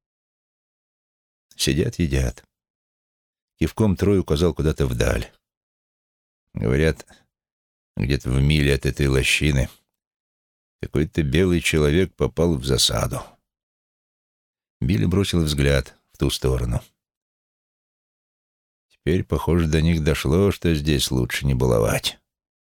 Сидят, едят. Кивком Трой указал куда-то вдаль. Говорят, где-то в миле от этой лощины какой-то белый человек попал в засаду. Билли бросил взгляд в ту сторону. Теперь, похоже, до них дошло, что здесь лучше не баловать.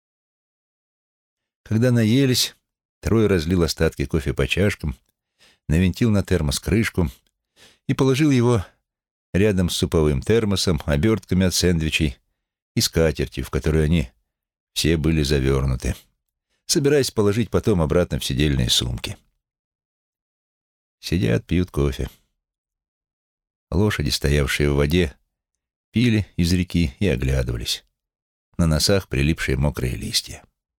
Когда наелись, Трой разлил остатки кофе по чашкам, навинтил на термос крышку и положил его рядом с суповым термосом, обертками от сэндвичей и скатертью, в которую они все были завернуты, собираясь положить потом обратно в сидельные сумки. Сидят, пьют кофе. Лошади, стоявшие в воде, пили из реки и оглядывались. На носах прилипшие мокрые листья.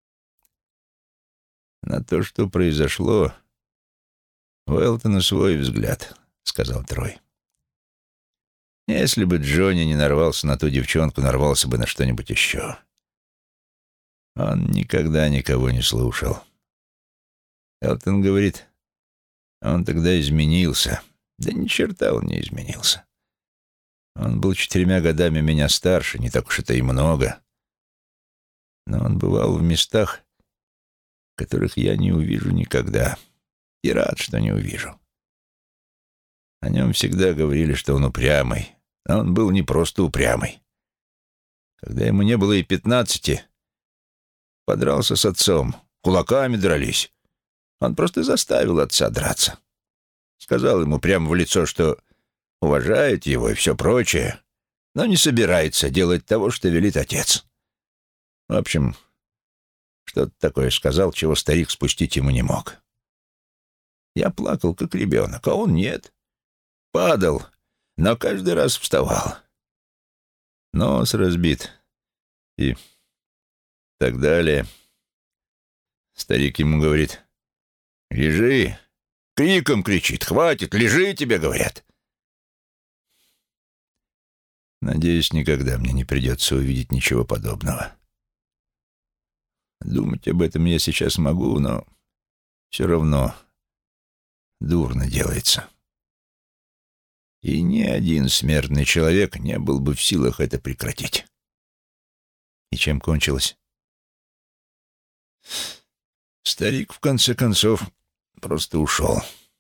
«На то, что произошло, у Элтона свой взгляд», — сказал Трой. «Если бы Джонни не нарвался на ту девчонку, нарвался бы на что-нибудь еще. Он никогда никого не слушал. Элтон говорит, он тогда изменился. Да ни черта он не изменился. Он был 4 годами меня старше, не так уж это и много. Но он бывал в местах, которых я не увижу никогда. И рад, что не увижу. О нем всегда говорили, что он упрямый. А он был не просто упрямый. Когда ему не было и 15, подрался с отцом. Кулаками дрались. Он просто заставил отца драться. Сказал ему прямо в лицо, что уважает его и все прочее, но не собирается делать того, что велит отец. В общем, что-то такое сказал, чего старик спустить ему не мог. Я плакал, как ребенок, а он нет. Падал, но каждый раз вставал. Нос разбит и так далее. Старик ему говорит: «Лежи!» Криком кричит: «Хватит, лежи!» тебе говорят. Надеюсь, никогда мне не придется увидеть ничего подобного. Думать об этом я сейчас могу, но все равно дурно делается. И ни один смертный человек не был бы в силах это прекратить. И чем кончилось? Старик, в конце концов, просто ушел.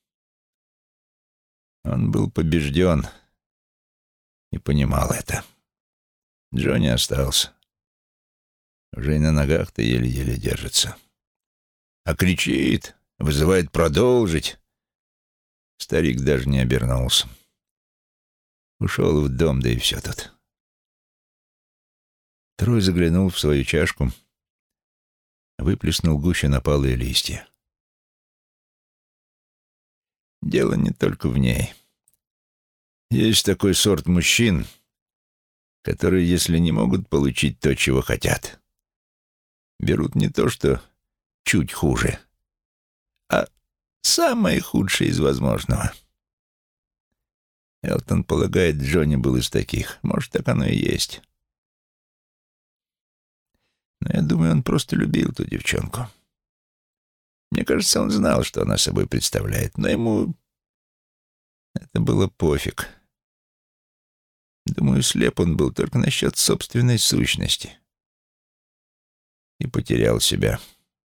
Он был побежден и понимал это. Джонни остался. Уже и на ногах-то еле-еле держится. А кричит, вызывает продолжить. Старик даже не обернулся. Ушел в дом, да и все тут. Трой заглянул в свою чашку, выплеснул гуще напалые листья. Дело не только в ней. Есть такой сорт мужчин, которые, если не могут получить то, чего хотят, берут не то, что чуть хуже, а самое худшее из возможного. Элтон полагает, Джонни был из таких. Может, так оно и есть. Но я думаю, он просто любил ту девчонку. Мне кажется, он знал, что она собой представляет, но ему это было пофиг. Думаю, слеп он был только насчет собственной сущности. И потерял себя.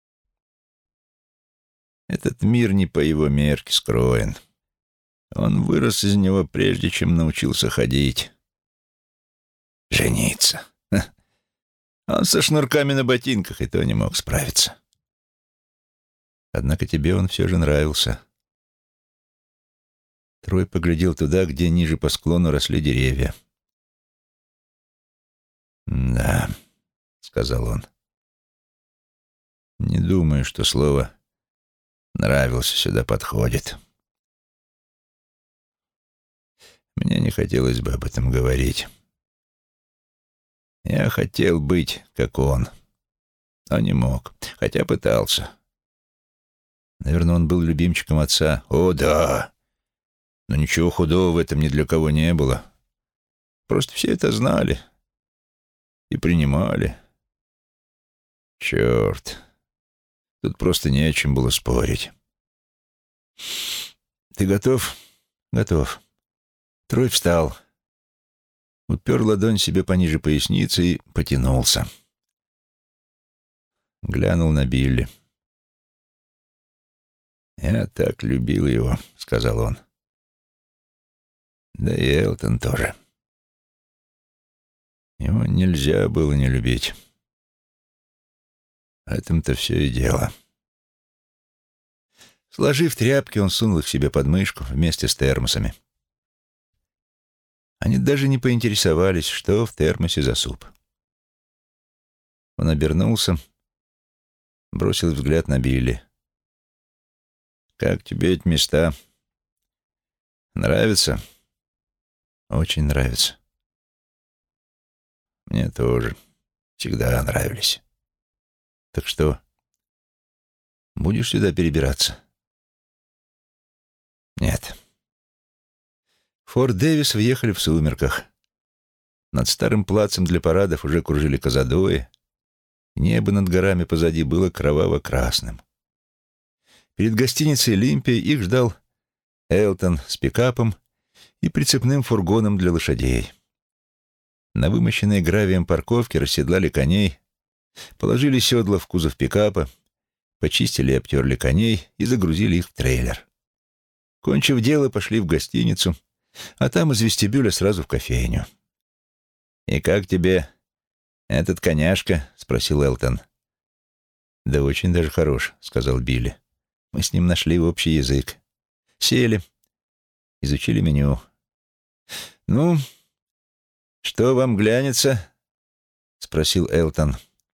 Этот мир не по его мерке скроен. Он вырос из него, прежде чем научился ходить. Жениться. Ха. Он со шнурками на ботинках и то не мог справиться. Однако тебе он все же нравился. Трой поглядел туда, где ниже по склону росли деревья. «Да», — сказал он. «Не думаю, что слово «нравился» сюда подходит. Мне не хотелось бы об этом говорить. Я хотел быть, как он, но не мог, хотя пытался. Наверное, он был любимчиком отца. О, да! Но ничего худого в этом ни для кого не было. Просто все это знали и принимали. Черт, тут просто не о чем было спорить. Ты готов? Готов. Трой встал, упер ладонь себе пониже поясницы и потянулся. Глянул на Билли. «Я так любил его», — сказал он. Да и Элтон тоже. Его нельзя было не любить. В этом-то все и дело. Сложив тряпки, он сунул их себе под мышку вместе с термосами. Они даже не поинтересовались, что в термосе за суп. Он обернулся, бросил взгляд на Билли. «Как тебе эти места? Нравится?» «Очень нравится». «Мне тоже. Всегда нравились». «Так что, будешь сюда перебираться?» «Нет». В Форт Дэвис въехали в сумерках. Над старым плацем для парадов уже кружили казадои. Небо над горами позади было кроваво-красным. Перед гостиницей «Олимпия» их ждал Элтон с пикапом и прицепным фургоном для лошадей. На вымощенной гравием парковке расседлали коней, положили седла в кузов пикапа, почистили и обтерли коней и загрузили их в трейлер. Кончив дело, пошли в гостиницу, а там из вестибюля сразу в кофейню. «И как тебе этот коняшка?» — спросил Элтон. «Да очень даже хорош», — сказал Билли. «Мы с ним нашли общий язык. Сели, изучили меню. Ну, что вам глянется?» — спросил Элтон.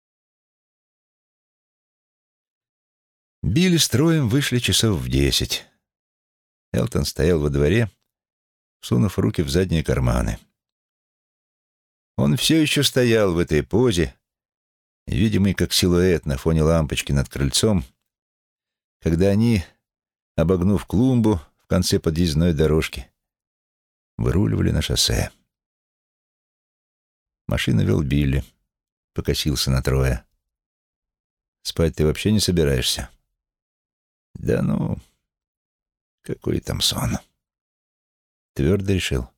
Билли с Троем вышли часов в 10. Элтон стоял во дворе, сунув руки в задние карманы. Он все еще стоял в этой позе, видимый как силуэт на фоне лампочки над крыльцом, когда они, обогнув клумбу в конце подъездной дорожки, выруливали на шоссе. Машину вел Билли, покосился на Троя. «Спать ты вообще не собираешься?» «Да ну, какой там сон?» «Твердо решил?»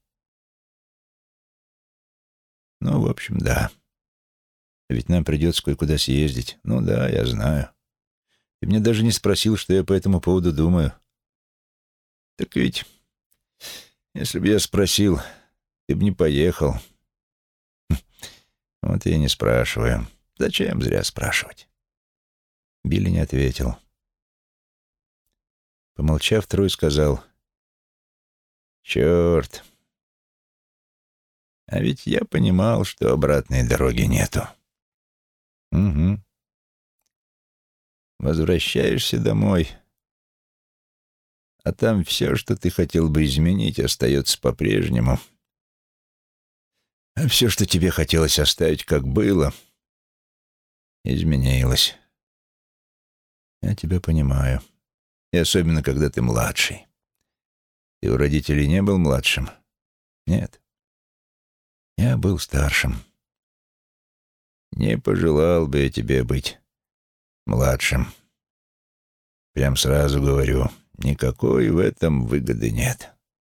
«Ну, в общем, да. Ведь нам придется кое-куда съездить. Ну да, я знаю. Ты мне даже не спросил, что я по этому поводу думаю». «Так ведь, если бы я спросил, ты бы не поехал». «Вот я и не спрашиваю. Зачем зря спрашивать?» Билли не ответил. Помолчав, Трой сказал: «Черт. А ведь я понимал, что обратной дороги нету». «Угу. Возвращаешься домой, а там все, что ты хотел бы изменить, остается по-прежнему. А все, что тебе хотелось оставить, как было, изменилось. Я тебя понимаю. И особенно, когда ты младший. Ты у родителей не был младшим?» Нет, я был старшим. Не пожелал бы я тебе быть младшим. Прям сразу говорю, никакой в этом выгоды нет.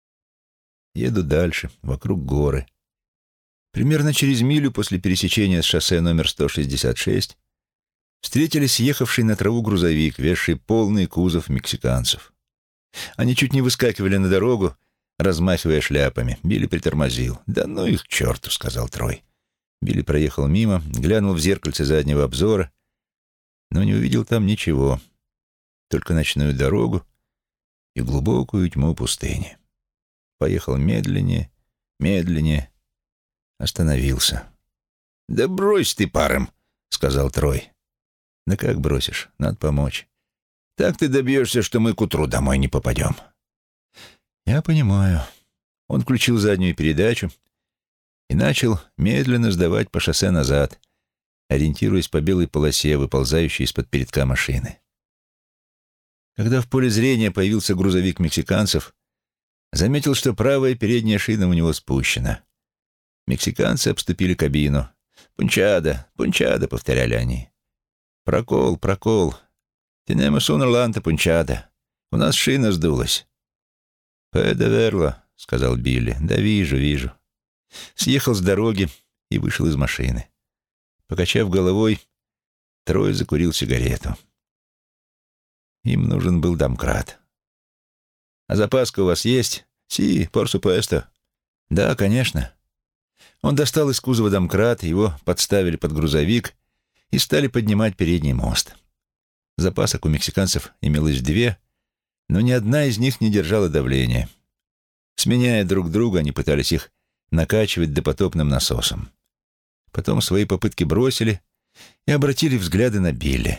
Еду дальше, вокруг горы. Примерно через милю после пересечения с шоссе номер 166 встретились ехавший на траву грузовик, везший полный кузов мексиканцев. Они чуть не выскакивали на дорогу, размахивая шляпами. Билли притормозил. «Да ну их к черту», — сказал Трой. Билли проехал мимо, глянул в зеркальце заднего обзора, но не увидел там ничего, только ночную дорогу и глубокую тьму пустыни. Поехал медленнее, медленнее, остановился. «Да брось ты паром», — сказал Трой. «Да как бросишь? Надо помочь. Так ты добьешься, что мы к утру домой не попадем». «Я понимаю». Он включил заднюю передачу и начал медленно сдавать по шоссе назад, ориентируясь по белой полосе, выползающей из-под передка машины. Когда в поле зрения появился грузовик мексиканцев, заметил, что правая передняя шина у него спущена. Мексиканцы обступили кабину. «Пунчада, пунчада», — повторяли они. «Прокол, прокол. Tenemos una lanta punchada. У нас шина сдулась». «Пэда верло», — сказал Билли. «Да вижу, вижу». Съехал с дороги и вышел из машины. Покачав головой, Трой закурил сигарету. Им нужен был домкрат. «А запаска у вас есть?» «Си, por supuesto». «Да, конечно». Он достал из кузова домкрат, его подставили под грузовик и стали поднимать передний мост. Запасок у мексиканцев имелось 2, но ни одна из них не держала давления. Сменяя друг друга, они пытались их накачивать допотопным насосом. Потом свои попытки бросили и обратили взгляды на Билли.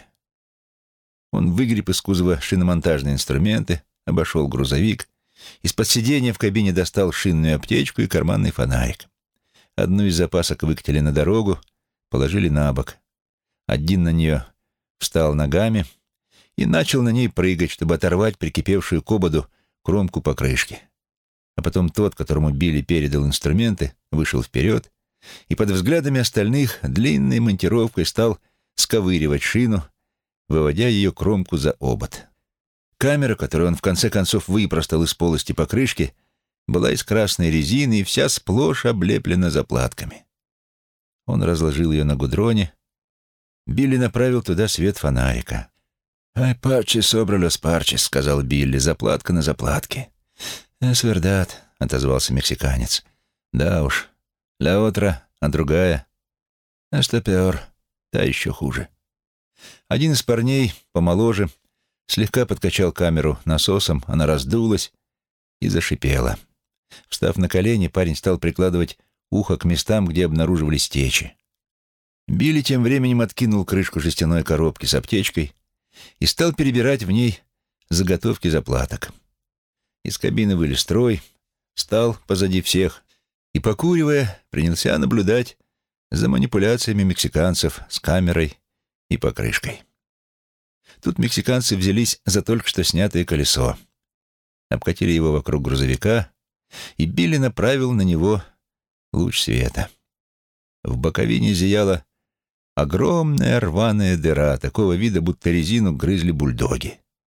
Он выгреб из кузова шиномонтажные инструменты, обошел грузовик, из-под сиденья в кабине достал шинную аптечку и карманный фонарик. Одну из запасок выкатили на дорогу, положили на бок. Один на нее встал ногами и начал на ней прыгать, чтобы оторвать прикипевшую к ободу кромку покрышки. А потом тот, которому Билли передал инструменты, вышел вперед и под взглядами остальных длинной монтировкой стал сковыривать шину, выводя ее кромку за обод. Камера, которую он в конце концов выпростал из полости покрышки, была из красной резины и вся сплошь облеплена заплатками. Он разложил ее на гудроне. Билли направил туда свет фонарика. «Ай, парчес sobre los parches», — сказал Билли, — «заплатка на заплатке». «Es verdad», — отозвался мексиканец. «Да уж, la otra, а другая?» «А что peor, та еще хуже». Один из парней, помоложе, слегка подкачал камеру насосом, она раздулась и зашипела. Встав на колени, парень стал прикладывать ухо к местам, где обнаруживались течи. Билли тем временем откинул крышку жестяной коробки с аптечкой и стал перебирать в ней заготовки заплаток. Из кабины вылез Трой, стал позади всех и, покуривая, принялся наблюдать за манипуляциями мексиканцев с камерой и покрышкой. Тут мексиканцы взялись за только что снятое колесо, обкатили его вокруг грузовика, и Билли направил на него луч света. В боковине зияла огромная рваная дыра, такого вида, будто резину грызли бульдоги.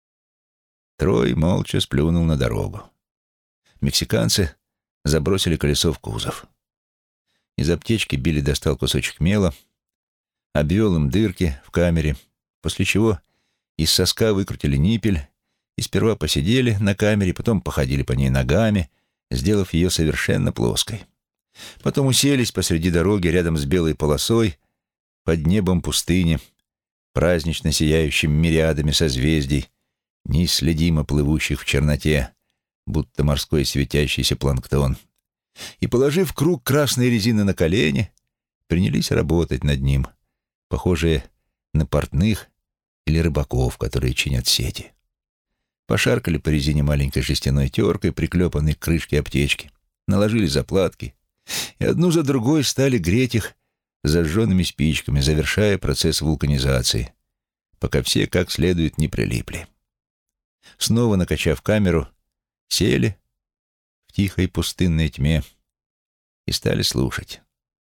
Трой молча сплюнул на дорогу. Мексиканцы забросили колесо в кузов. Из аптечки Билли достал кусочек мела, обвел им дырки в камере, после чего из соска выкрутили ниппель и сперва посидели на камере, потом походили по ней ногами, сделав ее совершенно плоской. Потом уселись посреди дороги рядом с белой полосой, под небом пустыни, празднично сияющим мириадами созвездий, неисследимо плывущих в черноте, будто морской светящийся планктон, и, положив круг красной резины на колени, принялись работать над ним, похожие на портных или рыбаков, которые чинят сети. Пошаркали по резине маленькой жестяной теркой, приклепанной к крышке аптечки, наложили заплатки и одну за другой стали греть их зажженными спичками, завершая процесс вулканизации, пока все как следует не прилипли. Снова накачав камеру, сели в тихой пустынной тьме и стали слушать.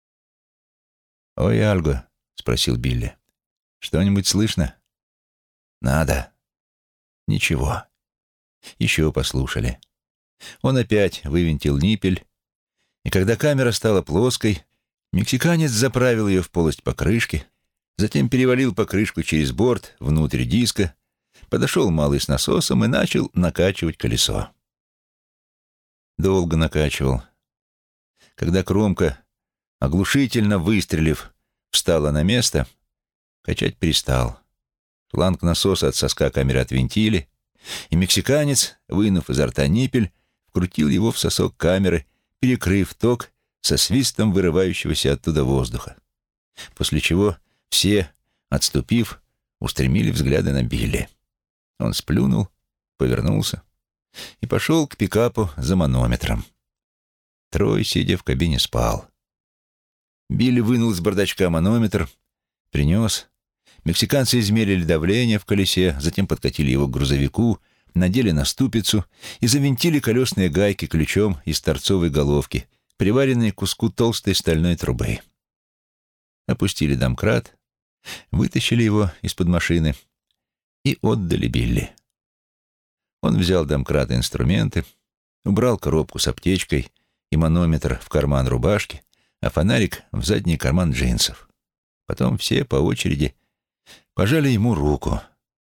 «Ой, Альго», — спросил Билли, — «что-нибудь слышно?» «Надо». «Ничего». Еще послушали. Он опять вывинтил ниппель, и когда камера стала плоской, мексиканец заправил ее в полость покрышки, затем перевалил покрышку через борт внутрь диска, подошел малый с насосом и начал накачивать колесо. Долго накачивал. Когда кромка, оглушительно выстрелив, встала на место, качать перестал. Шланг насоса от соска камеры отвинтили, и мексиканец, вынув изо рта ниппель, вкрутил его в сосок камеры, перекрыв ток со свистом вырывающегося оттуда воздуха. После чего все, отступив, устремили взгляды на Билли. Он сплюнул, повернулся и пошел к пикапу за манометром. Трой, сидя в кабине, спал. Билли вынул из бардачка манометр, принес. Мексиканцы измерили давление в колесе, затем подкатили его к грузовику, надели на ступицу и завинтили колесные гайки ключом из торцовой головки, приваренные к куску толстой стальной трубы. Опустили домкрат, вытащили его из-под машины и отдали Билли. Он взял домкрат и инструменты, убрал коробку с аптечкой и манометр в карман рубашки, а фонарик в задний карман джинсов. Потом все по очереди пожали ему руку.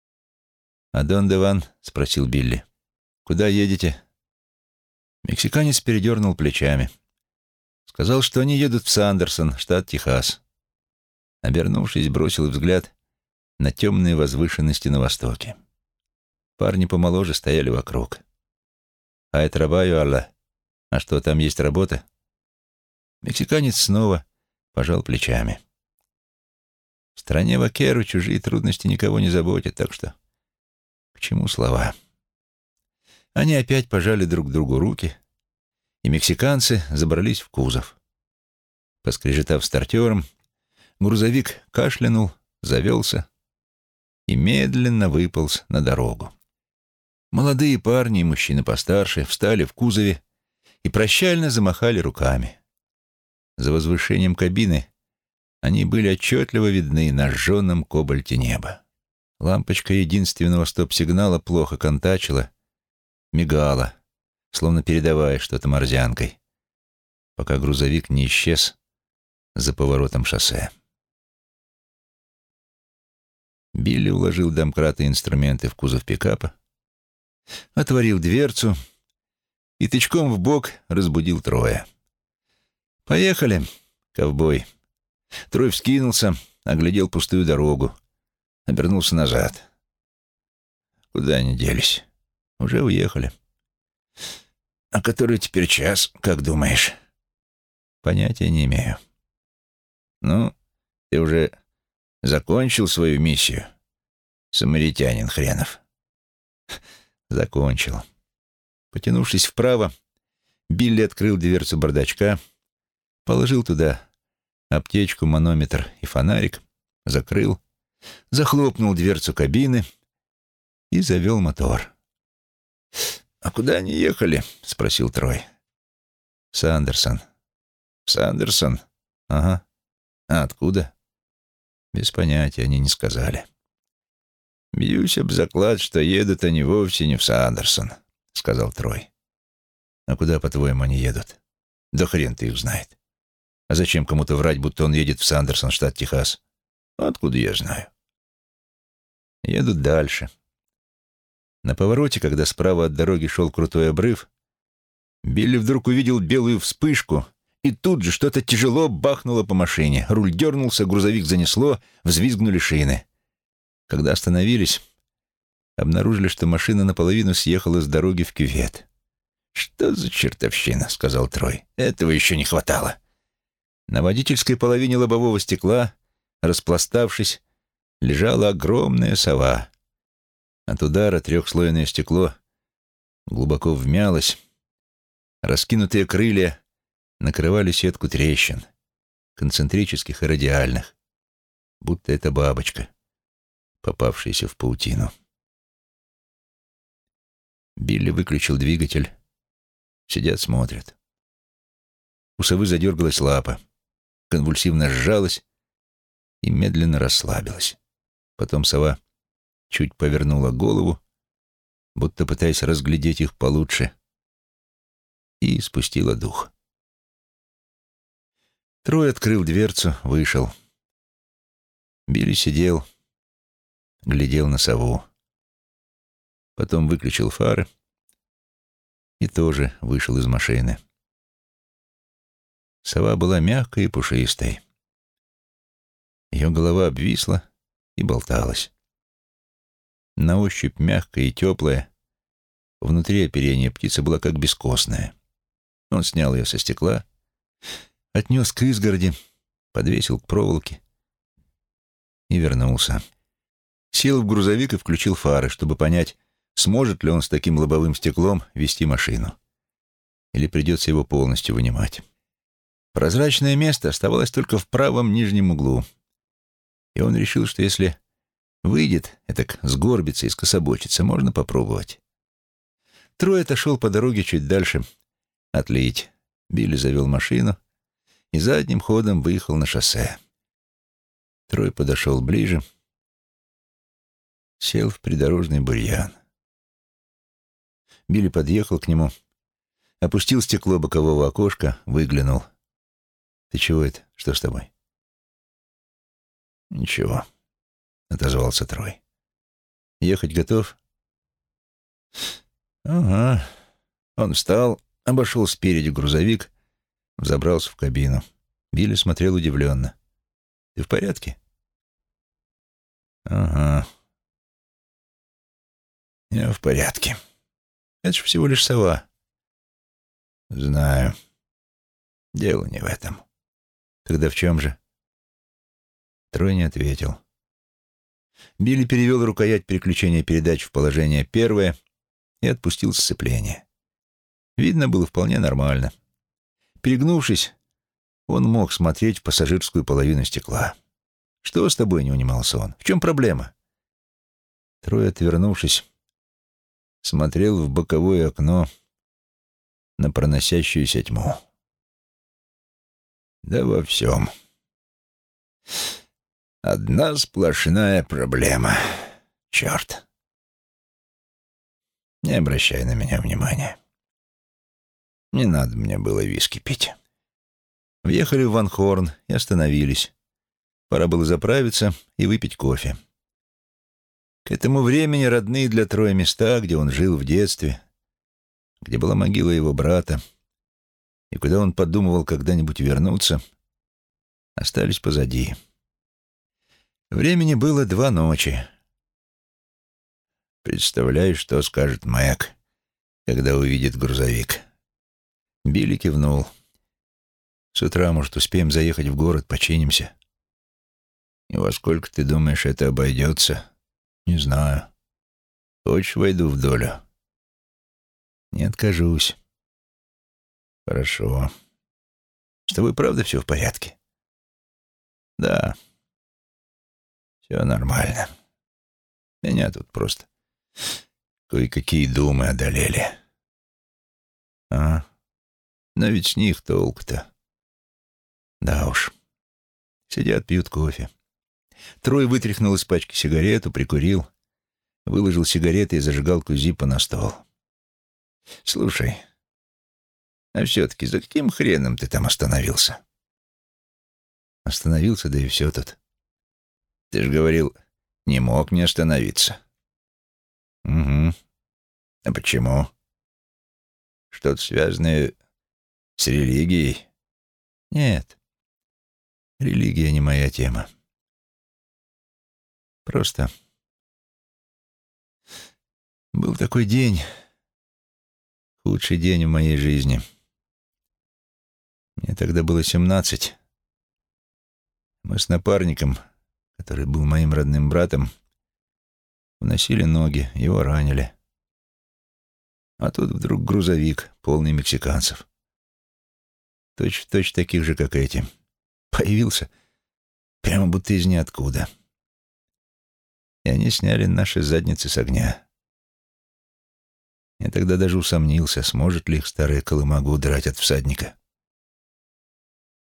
«А донде ван?» — спросил Билли. «Куда едете?» Мексиканец передернул плечами. Сказал, что они едут в Сандерсон, штат Техас. Обернувшись, бросил взгляд на темные возвышенности на востоке. Парни помоложе стояли вокруг. «Ай трабаю, Алла. А что, там есть работа?» Мексиканец снова пожал плечами. В стране вакеру чужие трудности никого не заботят, так что к чему слова? Они опять пожали друг другу руки, и мексиканцы забрались в кузов. Поскрежетав стартером, грузовик кашлянул, завелся и медленно выполз на дорогу. Молодые парни и мужчины постарше встали в кузове и прощально замахали руками. За возвышением кабины они были отчетливо видны на жженом кобальте неба. Лампочка единственного стоп-сигнала плохо контачила, мигала, словно передавая что-то морзянкой, пока грузовик не исчез за поворотом шоссе. Билли уложил домкрат и инструменты в кузов пикапа, отворил дверцу и тычком в бок разбудил Троя. «Поехали, ковбой». Трой вскинулся, оглядел пустую дорогу, обернулся назад. Куда они делись? Уже уехали. «А который теперь час, как думаешь?» «Понятия не имею». «Ну, ты уже закончил свою миссию, самаритянин хренов?» «Закончил». Потянувшись вправо, Билли открыл дверцу бардачка, положил туда аптечку, манометр и фонарик, закрыл, захлопнул дверцу кабины и завел мотор. «А куда они ехали?» — спросил Трой. «В Сандерсон». «В Сандерсон?» «Ага». «А откуда?» «Без понятия, они не сказали». «Бьюсь об заклад, что едут они вовсе не в Сандерсон», — сказал Трой. «А куда, по-твоему, они едут?» «Да хрен ты их знает. А зачем кому-то врать, будто он едет в Сандерсон, штат Техас? Откуда я знаю?» Едут дальше. На повороте, когда справа от дороги шел крутой обрыв, Билли вдруг увидел белую вспышку, и тут же что-то тяжело бахнуло по машине. Руль дернулся, грузовик занесло, взвизгнули шины. Когда остановились, обнаружили, что машина наполовину съехала с дороги в кювет. «Что за чертовщина?» — сказал Трой. «Этого еще не хватало». На водительской половине лобового стекла, распластавшись, лежала огромная сова. От удара трехслойное стекло глубоко вмялось. Раскинутые крылья накрывали сетку трещин, концентрических и радиальных, будто это бабочка, попавшаяся в паутину. Билли выключил двигатель. Сидят, смотрят. У совы задергалась лапа, конвульсивно сжалась и медленно расслабилась. Потом сова чуть повернула голову, будто пытаясь разглядеть их получше, и спустила дух. Трой открыл дверцу, вышел. Билли сидел, глядел на сову. Потом выключил фары и тоже вышел из машины. Сова была мягкой и пушистой. Ее голова обвисла и болталась. На ощупь мягкая и теплая. Внутри оперения птица была как бескостная. Он снял ее со стекла, отнес к изгороди, подвесил к проволоке и вернулся. Сел в грузовик и включил фары, чтобы понять, сможет ли он с таким лобовым стеклом вести машину. Или придется его полностью вынимать. Прозрачное место оставалось только в правом нижнем углу. И он решил, что если выйдет, этак сгорбится и скособочится, можно попробовать. Трой отошел по дороге чуть дальше отлить. Билли завел машину и задним ходом выехал на шоссе. Трой подошел ближе, сел в придорожный бурьян. Билли подъехал к нему, опустил стекло бокового окошка, выглянул. «Ты чего это? Что с тобой?» «Ничего», — отозвался Трой. «Ехать готов?» «Ага». Он встал, обошел спереди грузовик, взобрался в кабину. Билли смотрел удивленно. «Ты в порядке?» «Ага. Я в порядке. Это ж всего лишь сова». «Знаю. Дело не в этом». «Тогда в чем же?» Трой не ответил. Билли перевел рукоять переключения передач в положение первое и отпустил сцепление. Видно было вполне нормально. Перегнувшись, он мог смотреть в пассажирскую половину стекла. «Что с тобой?» — не унимался он. «В чем проблема?» Трой, отвернувшись, смотрел в боковое окно на проносящуюся тьму. «Да во всем. Одна сплошная проблема. Черт. Не обращай на меня внимания. Не надо мне было виски пить». Въехали в Ван Хорн и остановились. Пора было заправиться и выпить кофе. К этому времени родные для Троя места, где он жил в детстве, где была могила его брата, и куда он подумывал когда-нибудь вернуться, остались позади. Времени было 2 ночи. «Представляю, что скажет Мэг, когда увидит грузовик». Билли кивнул. «С утра, может, успеем заехать в город, починимся». «И во сколько, ты думаешь, это обойдется?» «Не знаю. Хочешь, войду в долю?» «Не откажусь». «Хорошо. С тобой правда все в порядке?» «Да. Все нормально. Меня тут просто кое-какие думы одолели». «А, но ведь с них толку-то». «Да уж. Сидят, пьют кофе». Трой вытряхнул из пачки сигарету, прикурил, выложил сигареты и зажигалку Зиппо на стол. «Слушай, а все-таки за каким хреном ты там остановился?» «Остановился, да и все тут». «Ты же говорил, не мог не остановиться». «Угу. А почему? Что-то связанное с религией?» «Нет, религия не моя тема. Просто был такой день, худший день в моей жизни. Мне тогда было 17. Мы с напарником, который был моим родным братом, уносили ноги, его ранили. А тут вдруг грузовик, полный мексиканцев. Точь-в-точь таких же, как эти. Появился прямо будто из ниоткуда. И они сняли наши задницы с огня. Я тогда даже усомнился, сможет ли их старая колымага удрать от всадника.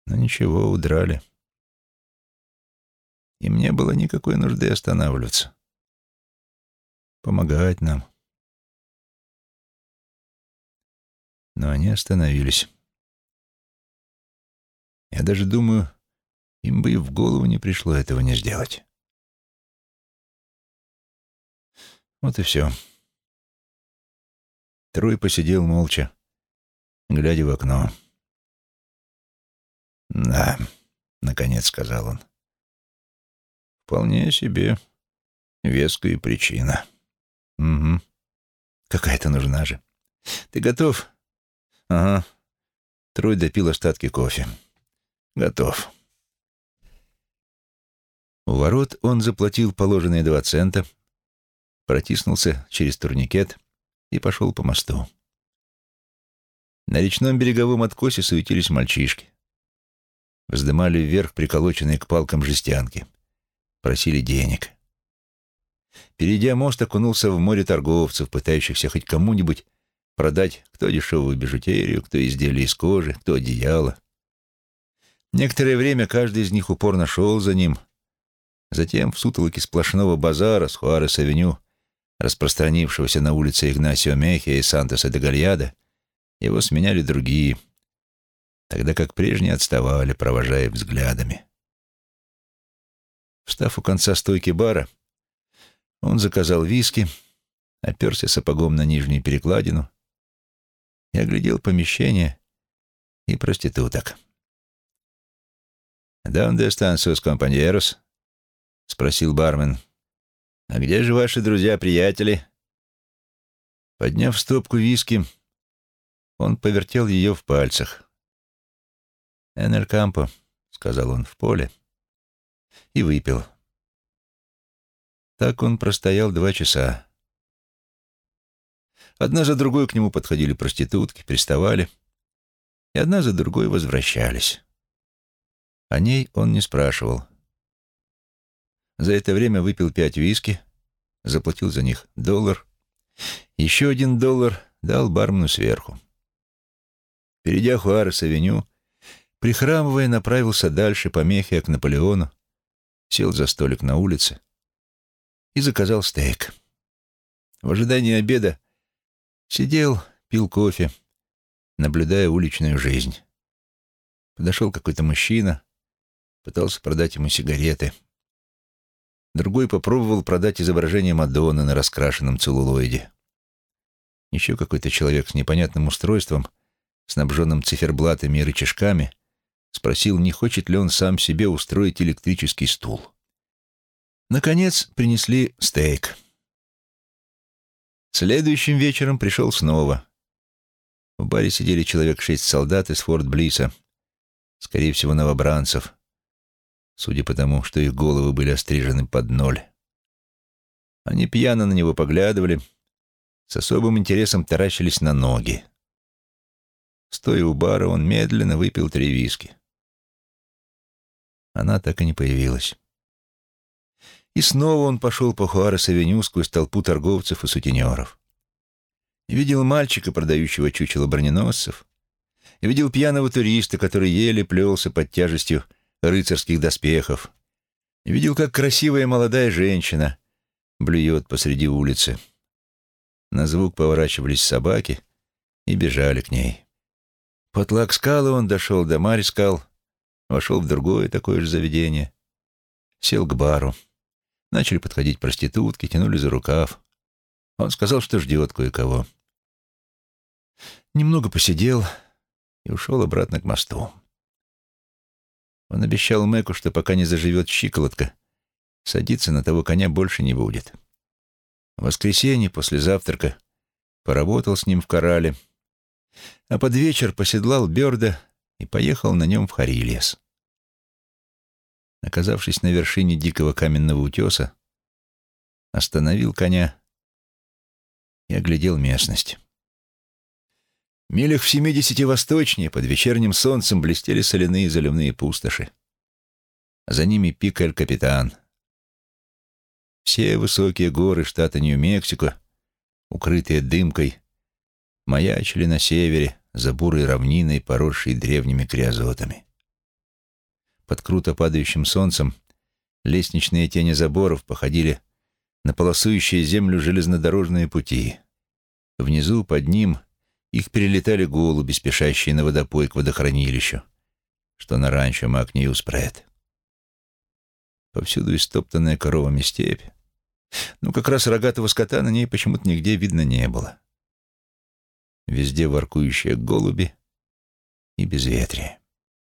Но ничего, удрали. Им не было никакой нужды останавливаться. Помогать нам. Но они остановились. Я даже думаю, им бы и в голову не пришло этого не сделать. Вот и все. Трой посидел молча, глядя в окно. «Да», — наконец сказал он, — «вполне себе веская причина». «Угу. Какая-то нужна же. Ты готов?» «Ага». Трой допил остатки кофе. «Готов». У ворот он заплатил положенные 2 цента, протиснулся через турникет и пошел по мосту. На речном береговом откосе суетились мальчишки. Вздымали вверх приколоченные к палкам жестянки. Просили денег. Перейдя мост, окунулся в море торговцев, пытающихся хоть кому-нибудь продать кто дешевую бижутерию, кто изделия из кожи, кто одеяло. Некоторое время каждый из них упорно шел за ним. Затем в сутолоке сплошного базара с Хуарес-авеню, распространившегося на улице Игнасио Мехия и Сантоса де Гальяда, его сменяли другие, тогда как прежние отставали, провожая взглядами. Встав у конца стойки бара, он заказал виски, оперся сапогом на нижнюю перекладину и оглядел помещение и проституток. «Донде están sus compañeros?» — спросил бармен. «А где же ваши друзья-приятели?» Подняв стопку виски, он повертел ее в пальцах. «En el campo», — сказал он, — «в поле», и выпил. Так он простоял 2 часа. Одна за другой к нему подходили проститутки, приставали, и одна за другой возвращались. О ней он не спрашивал. За это время выпил 5 виски, заплатил за них $1, еще $1 дал бармену сверху. Перейдя Хуарес-авеню, прихрамывая, направился дальше по Мехиа к Наполеону, сел за столик на улице и заказал стейк. В ожидании обеда сидел, пил кофе, наблюдая уличную жизнь. Подошел какой-то мужчина, пытался продать ему сигареты. Другой попробовал продать изображение Мадонны на раскрашенном целлулоиде. Еще какой-то человек с непонятным устройством, снабженным циферблатами и рычажками, спросил, не хочет ли он сам себе устроить электрический стул. Наконец принесли стейк. Следующим вечером пришел снова. В баре сидели человек 6 солдат из Форт Блисса, скорее всего, новобранцев, судя по тому, что их головы были острижены под 0. Они пьяно на него поглядывали, с особым интересом таращились на ноги. Стоя у бара, он медленно выпил 3 виски. Она так и не появилась. И снова он пошел по Хуарес-авеню сквозь толпу торговцев и сутенеров. И видел мальчика, продающего чучело броненосцев, и видел пьяного туриста, который еле плелся под тяжестью рыцарских доспехов, и видел, как красивая молодая женщина блюет посреди улицы. На звук поворачивались собаки и бежали к ней. По Тлакскалу он дошел до Марискал, вошел в другое такое же заведение, сел к бару. Начали подходить проститутки, тянули за рукав. Он сказал, что ждет кое-кого. Немного посидел и ушел обратно к мосту. Он обещал Мэку, что пока не заживет щиколотка, садиться на того коня больше не будет. В воскресенье после завтрака поработал с ним в коррале, а под вечер поседлал Бёрда и поехал на нем в Харильяс. Оказавшись на вершине дикого каменного утеса, остановил коня и оглядел местность. Милях в 70 восточнее под вечерним солнцем блестели соляные заливные пустоши. А за ними пик Эль-Капитан. Все высокие горы штата Нью-Мексико, укрытые дымкой, маячили на севере за бурой равниной, поросшей древними криозотами. Под круто падающим солнцем лестничные тени заборов походили на полосующие землю железнодорожные пути. Внизу, под ним, их перелетали голуби, спешащие на водопой к водохранилищу, что на ранчо Мак-Ньюспред. Повсюду истоптанная коровами степь, но как раз рогатого скота на ней почему-то нигде видно не было. Везде воркующие голуби и безветрие.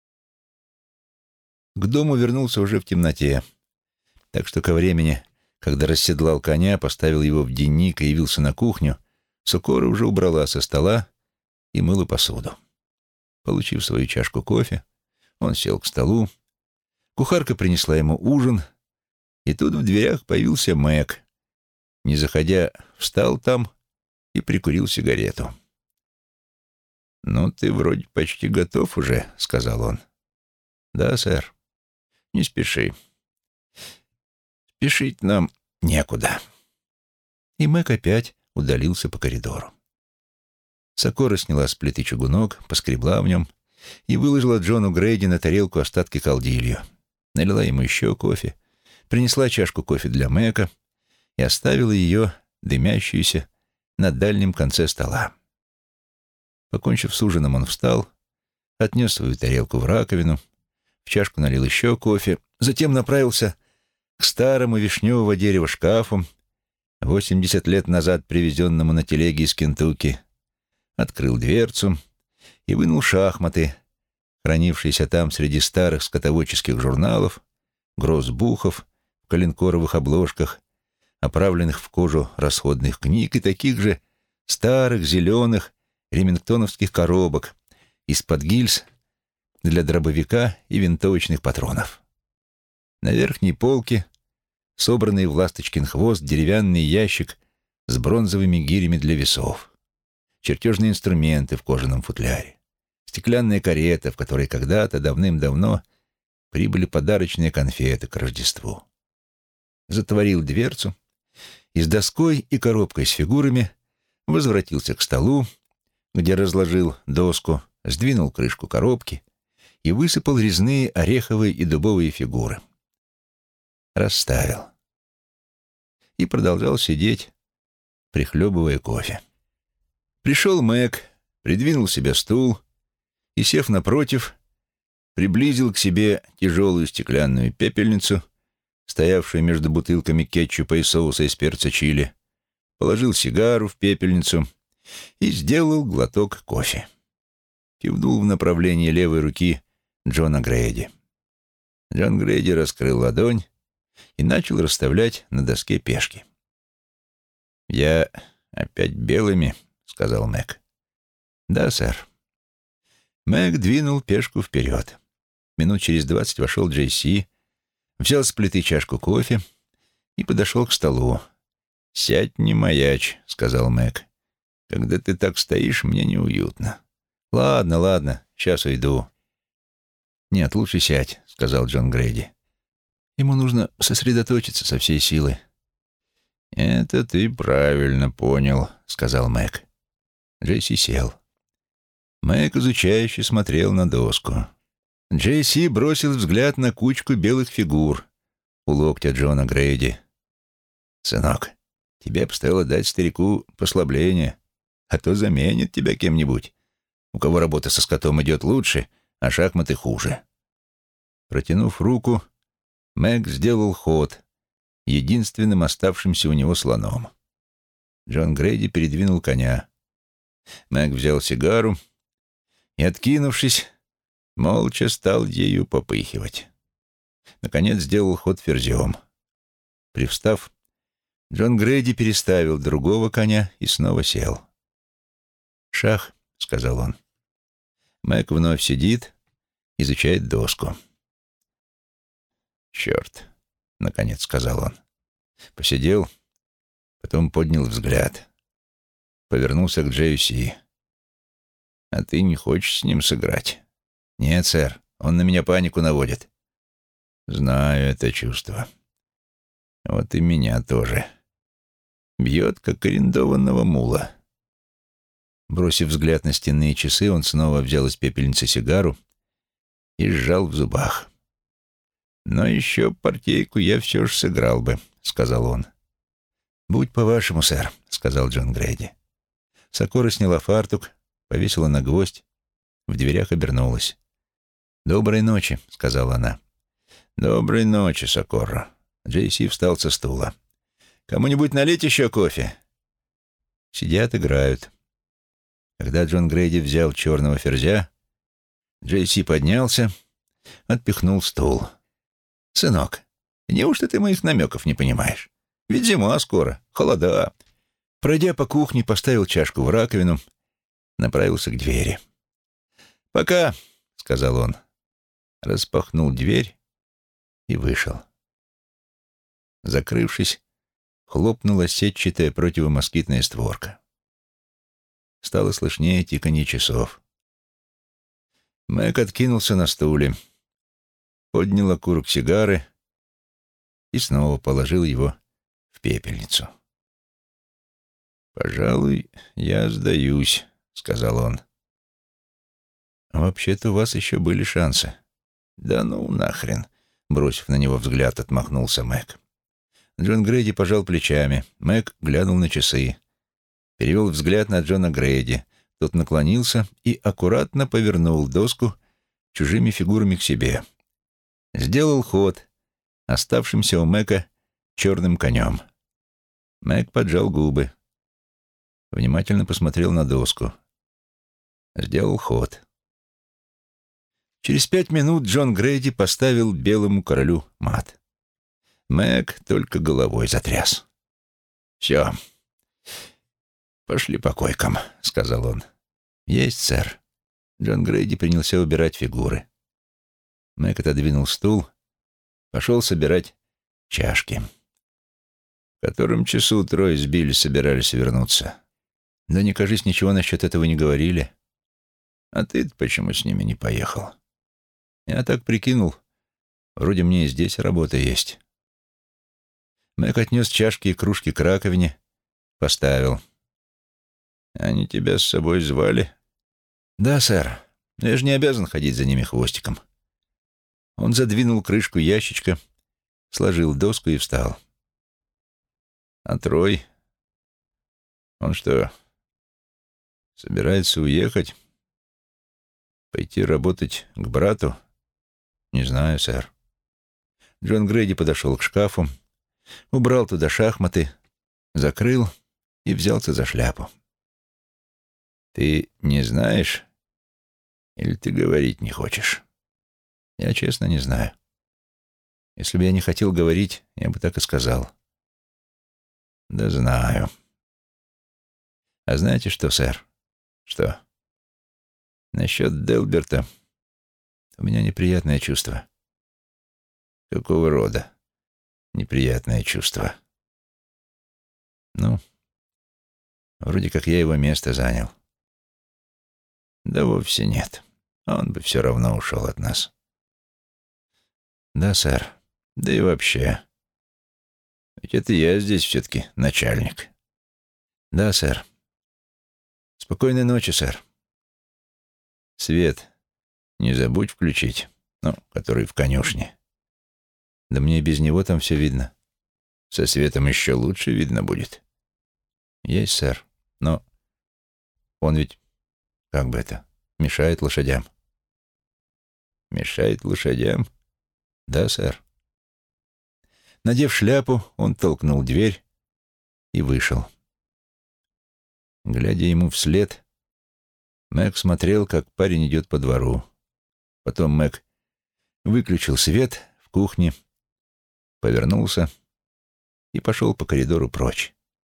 К дому вернулся уже в темноте, так что ко времени, когда расседлал коня, поставил его в денник и явился на кухню, Сокора уже убрала со стола и мыла посуду. Получив свою чашку кофе, он сел к столу. Кухарка принесла ему ужин, и тут в дверях появился Мэг. Не заходя, встал там и прикурил сигарету. «Ну, ты вроде почти готов уже», — сказал он. «Да, сэр. Не спеши. Спешить нам некуда». И Мэг опять удалился по коридору. Сокора сняла с плиты чугунок, поскребла в нем и выложила Джону Грейди на тарелку остатки калдилью. Налила ему еще кофе, принесла чашку кофе для Мэка и оставила ее, дымящуюся, на дальнем конце стола. Покончив с ужином, он встал, отнес свою тарелку в раковину, в чашку налил еще кофе, затем направился к старому вишневого дерева шкафу, 80 лет назад привезенному на телеге из Кентукки, открыл дверцу и вынул шахматы, хранившиеся там среди старых скотоводческих журналов, гроссбухов в коленкоровых обложках, оправленных в кожу расходных книг и таких же старых зеленых ремингтоновских коробок из-под гильз для дробовика и винтовочных патронов. На верхней полке собранный в ласточкин хвост деревянный ящик с бронзовыми гирями для весов, чертежные инструменты в кожаном футляре, стеклянная карета, в которой когда-то давным-давно прибыли подарочные конфеты к Рождеству. Затворил дверцу и с доской и коробкой с фигурами возвратился к столу, где разложил доску, сдвинул крышку коробки и высыпал резные ореховые и дубовые фигуры. Расставил. И продолжал сидеть, прихлебывая кофе. Пришел Мэг, придвинул себе стул и, сев напротив, приблизил к себе тяжелую стеклянную пепельницу, стоявшую между бутылками кетчупа и соуса из перца чили, положил сигару в пепельницу и сделал глоток кофе. Кивнул в направлении левой руки Джона Грейди. Джон Грейди раскрыл ладонь и начал расставлять на доске пешки. «Я опять белыми», — сказал Мэг. «Да, сэр». Мэг двинул пешку вперед. Минут через 20 вошел Джейси, взял с плиты чашку кофе и подошел к столу. «Сядь, не маячь», — сказал Мэг. «Когда ты так стоишь, мне неуютно». «Ладно, ладно, сейчас уйду». «Нет, лучше сядь», — сказал Джон Грейди. «Ему нужно сосредоточиться со всей силы». «Это ты правильно понял», — сказал Мэг. Джейси сел. Мэг изучающе смотрел на доску. Джейси бросил взгляд на кучку белых фигур у локтя Джона Грейди. «Сынок, тебе бы стоило дать старику послабление, а то заменит тебя кем-нибудь, у кого работа со скотом идет лучше, а шахматы хуже». Протянув руку, Мэг сделал ход, единственным оставшимся у него слоном. Джон Грейди передвинул коня. Мэг взял сигару и, откинувшись, молча стал ею попыхивать. Наконец сделал ход ферзем. Привстав, Джон Грейди переставил другого коня и снова сел. «Шах», — сказал он. Мэг вновь сидит, изучает доску. «Черт», — наконец сказал он. Посидел, потом поднял взгляд. Повернулся к Джейси. «А ты не хочешь с ним сыграть?» «Нет, сэр, он на меня панику наводит». «Знаю это чувство. Вот и меня тоже. Бьет, как арендованного мула». Бросив взгляд на стенные часы, он снова взял из пепельницы сигару и сжал в зубах. «Но еще партийку я все же сыграл бы», — сказал он. «Будь по-вашему, сэр», — сказал Джон Грейди. Сокора сняла фартук, повесила на гвоздь, в дверях обернулась. «Доброй ночи», — сказала она. «Доброй ночи, Сокора». Джейси встал со стула. «Кому-нибудь налить еще кофе?» Сидят, играют. Когда Джон Грейди взял черного ферзя, Джейси поднялся, отпихнул стул. «Сынок, неужто ты моих намеков не понимаешь? Ведь зима скоро, холода». Пройдя по кухне, поставил чашку в раковину, направился к двери. «Пока», — сказал он. Распахнул дверь и вышел. Закрывшись, хлопнула сетчатая противомоскитная створка. Стало слышнее тиканье часов. Мэг откинулся на стуле, поднял окурок сигары и снова положил его в пепельницу. «Пожалуй, я сдаюсь», — сказал он. «Вообще-то у вас еще были шансы». «Да ну нахрен», — бросив на него взгляд, отмахнулся Мэг. Джон Грейди пожал плечами. Мэг глянул на часы. Перевел взгляд на Джона Грейди. Тот наклонился и аккуратно повернул доску чужими фигурами к себе. Сделал ход, оставшимся у Мэка черным конем. Мэг поджал губы. Внимательно посмотрел на доску. Сделал ход. Через 5 минут Джон Грейди поставил белому королю мат. Мэг только головой затряс. «Все. Пошли по койкам», — сказал он. «Есть, сэр». Джон Грейди принялся убирать фигуры. Мэг отодвинул стул, пошел собирать чашки. «В котором часу трое с Билли собирались вернуться?» «Да не, кажись, ничего насчет этого не говорили». «А ты-то почему с ними не поехал?» «Я так прикинул. Вроде мне и здесь работа есть». Мэг отнес чашки и кружки к раковине, поставил. «Они тебя с собой звали?» «Да, сэр. Но я же не обязан ходить за ними хвостиком». Он задвинул крышку ящичка, сложил доску и встал. «А Трой? Он что, собирается уехать? Пойти работать к брату?» «Не знаю, сэр». Джон Грейди подошел к шкафу, убрал туда шахматы, закрыл и взялся за шляпу. «Ты не знаешь? Или ты говорить не хочешь?» «Я честно не знаю. Если бы я не хотел говорить, я бы так и сказал». «Да знаю». «А знаете что, сэр?» «Что?» «Насчет Делберта у меня неприятное чувство». «Какого рода неприятное чувство?» «Ну, вроде как я его место занял». «Да вовсе нет. Он бы все равно ушел от нас». «Да, сэр. Да и вообще. Ведь это я здесь все-таки начальник». «Да, сэр. Спокойной ночи, сэр». «Свет не забудь включить, который в конюшне». «Да мне и без него там все видно». «Со светом еще лучше видно будет». «Есть, сэр. Но он ведь, как бы это, мешает лошадям». «Мешает лошадям?» «Да, сэр». Надев шляпу, он толкнул дверь и вышел. Глядя ему вслед, Мэг смотрел, как парень идет по двору. Потом Мэг выключил свет в кухне, повернулся и пошел по коридору прочь.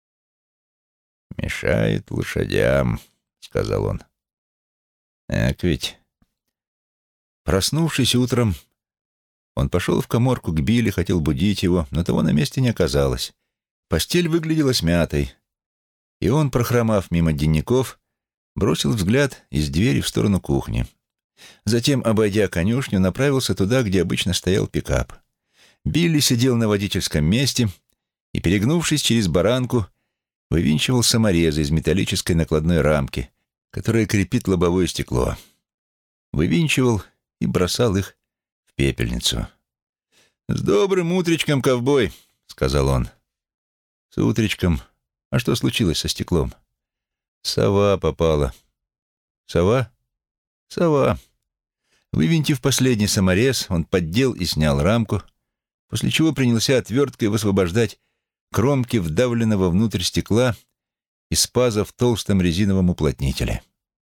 «Мешает лошадям», — сказал он. «Эк ведь». Проснувшись утром, он пошел в каморку к Билли, хотел будить его, но того на месте не оказалось. Постель выглядела смятой, и он, прохромав мимо денников, бросил взгляд из двери в сторону кухни. Затем, обойдя конюшню, направился туда, где обычно стоял пикап. Билли сидел на водительском месте и, перегнувшись через баранку, вывинчивал саморезы из металлической накладной рамки, которая крепит лобовое стекло. Вывинчивал и бросал их в пепельницу. «С добрым утречком, ковбой», — сказал он. «С утречком. А что случилось со стеклом?» «Сова попала». «Сова?» «Сова». Вывинтив последний саморез, он поддел и снял рамку, после чего принялся отверткой высвобождать кромки вдавленного внутрь стекла из паза в толстом резиновом уплотнителе.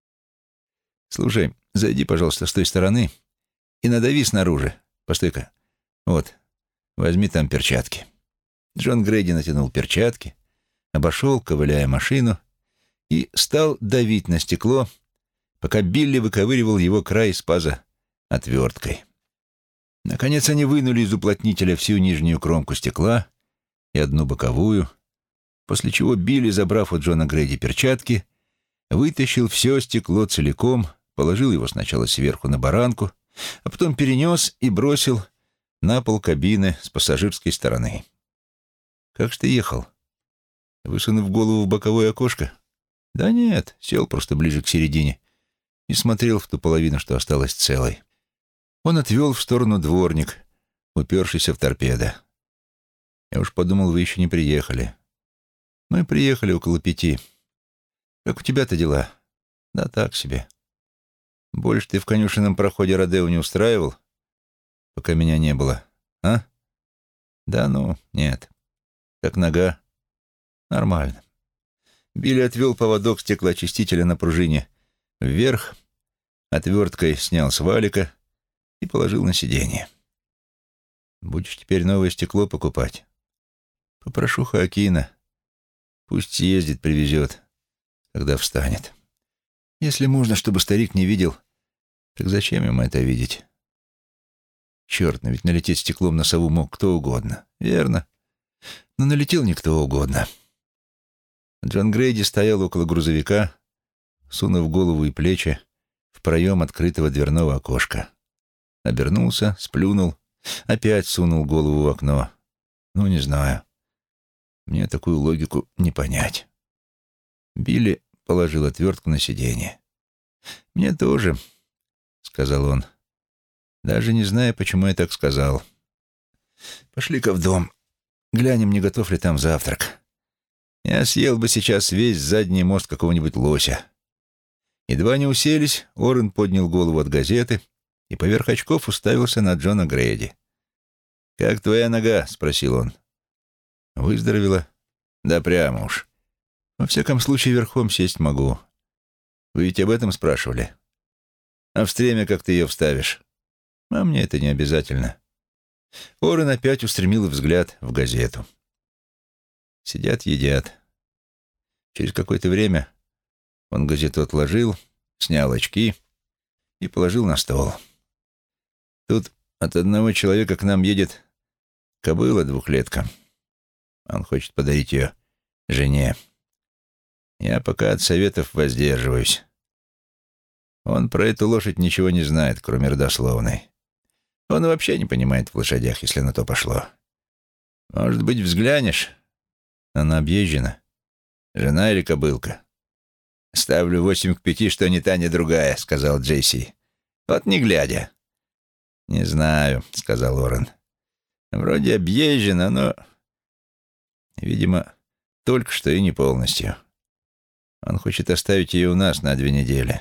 «Слушай, зайди, пожалуйста, с той стороны и надави снаружи. Постой-ка. Вот, возьми там перчатки». Джон Грейди натянул перчатки, обошел, ковыляя машину, и стал давить на стекло, пока Билли выковыривал его край из паза отверткой. Наконец они вынули из уплотнителя всю нижнюю кромку стекла и одну боковую, после чего Билли, забрав у Джона Грейди перчатки, вытащил все стекло целиком, положил его сначала сверху на баранку, а потом перенес и бросил на пол кабины с пассажирской стороны. «Как ж ты ехал? Высунув голову в боковое окошко?» «Да нет, сел просто ближе к середине и смотрел в ту половину, что осталась целой». Он отвел в сторону дворник, упершийся в торпедо. «Я уж подумал, вы еще не приехали». «Мы приехали около 5. Как у тебя-то дела?» «Да так себе. Больше ты в конюшенном проходе Родео не устраивал, пока меня не было, а?» «Да ну, нет. Как нога?» «Нормально». Билли отвел поводок стеклоочистителя на пружине вверх, отверткой снял с валика и положил на сиденье. «Будешь теперь новое стекло покупать? Попрошу Хоакина. Пусть съездит, привезет, когда встанет. Если можно, чтобы старик не видел, так зачем ему это видеть? Черт, но ведь налететь стеклом на сову мог кто угодно. Верно. Но налетел не кто угодно». Джон Грейди стоял около грузовика, сунув голову и плечи в проем открытого дверного окошка. Обернулся, сплюнул, опять сунул голову в окно. Ну, не знаю. Мне такую логику не понять. Билли положил отвертку на сиденье. «Мне тоже», — сказал он. «Даже не знаю, почему я так сказал. Пошли-ка в дом. Глянем, не готов ли там завтрак. Я съел бы сейчас весь задний мост какого-нибудь лося». Едва не уселись, Орен поднял голову от газеты и поверх очков уставился на Джона Грейди. «Как твоя нога?» — спросил он. «Выздоровела?» «Да прямо уж. Во всяком случае, верхом сесть могу. Вы ведь об этом спрашивали? А в стремя как ты ее вставишь?» «А мне это не обязательно». Орен опять устремил взгляд в газету. Сидят, едят. Через какое-то время он газету отложил, снял очки и положил на стол. «Тут от одного человека к нам едет кобыла двухлетка. Он хочет подарить ее жене. Я пока от советов воздерживаюсь. Он про эту лошадь ничего не знает, кроме родословной. Он вообще не понимает в лошадях, если на то пошло. Может быть, взглянешь? Она объезжена. Жена или кобылка?» «Ставлю 8-5, что ни та, ни другая», — сказал Джейси. «Вот не глядя». «Не знаю», — сказал Орен. «Вроде объезжена, но, видимо, только что и не полностью. Он хочет оставить ее у нас на 2 недели.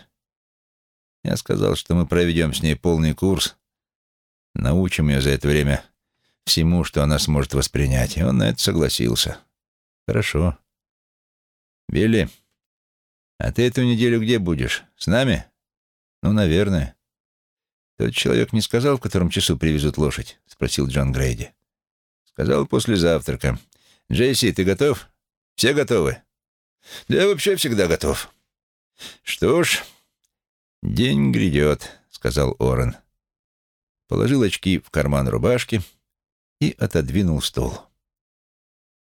Я сказал, что мы проведем с ней полный курс, научим ее за это время всему, что она сможет воспринять, и он на это согласился». «Хорошо. Билли, а ты эту неделю где будешь? С нами?» «Ну, наверное». «Тот человек не сказал, в котором часу привезут лошадь?» — спросил Джон Грейди. «Сказал, после завтрака. Джейси, ты готов? Все готовы?» «Да я вообще всегда готов». «Что ж, день грядет», — сказал Орен. Положил очки в карман рубашки и отодвинул стул.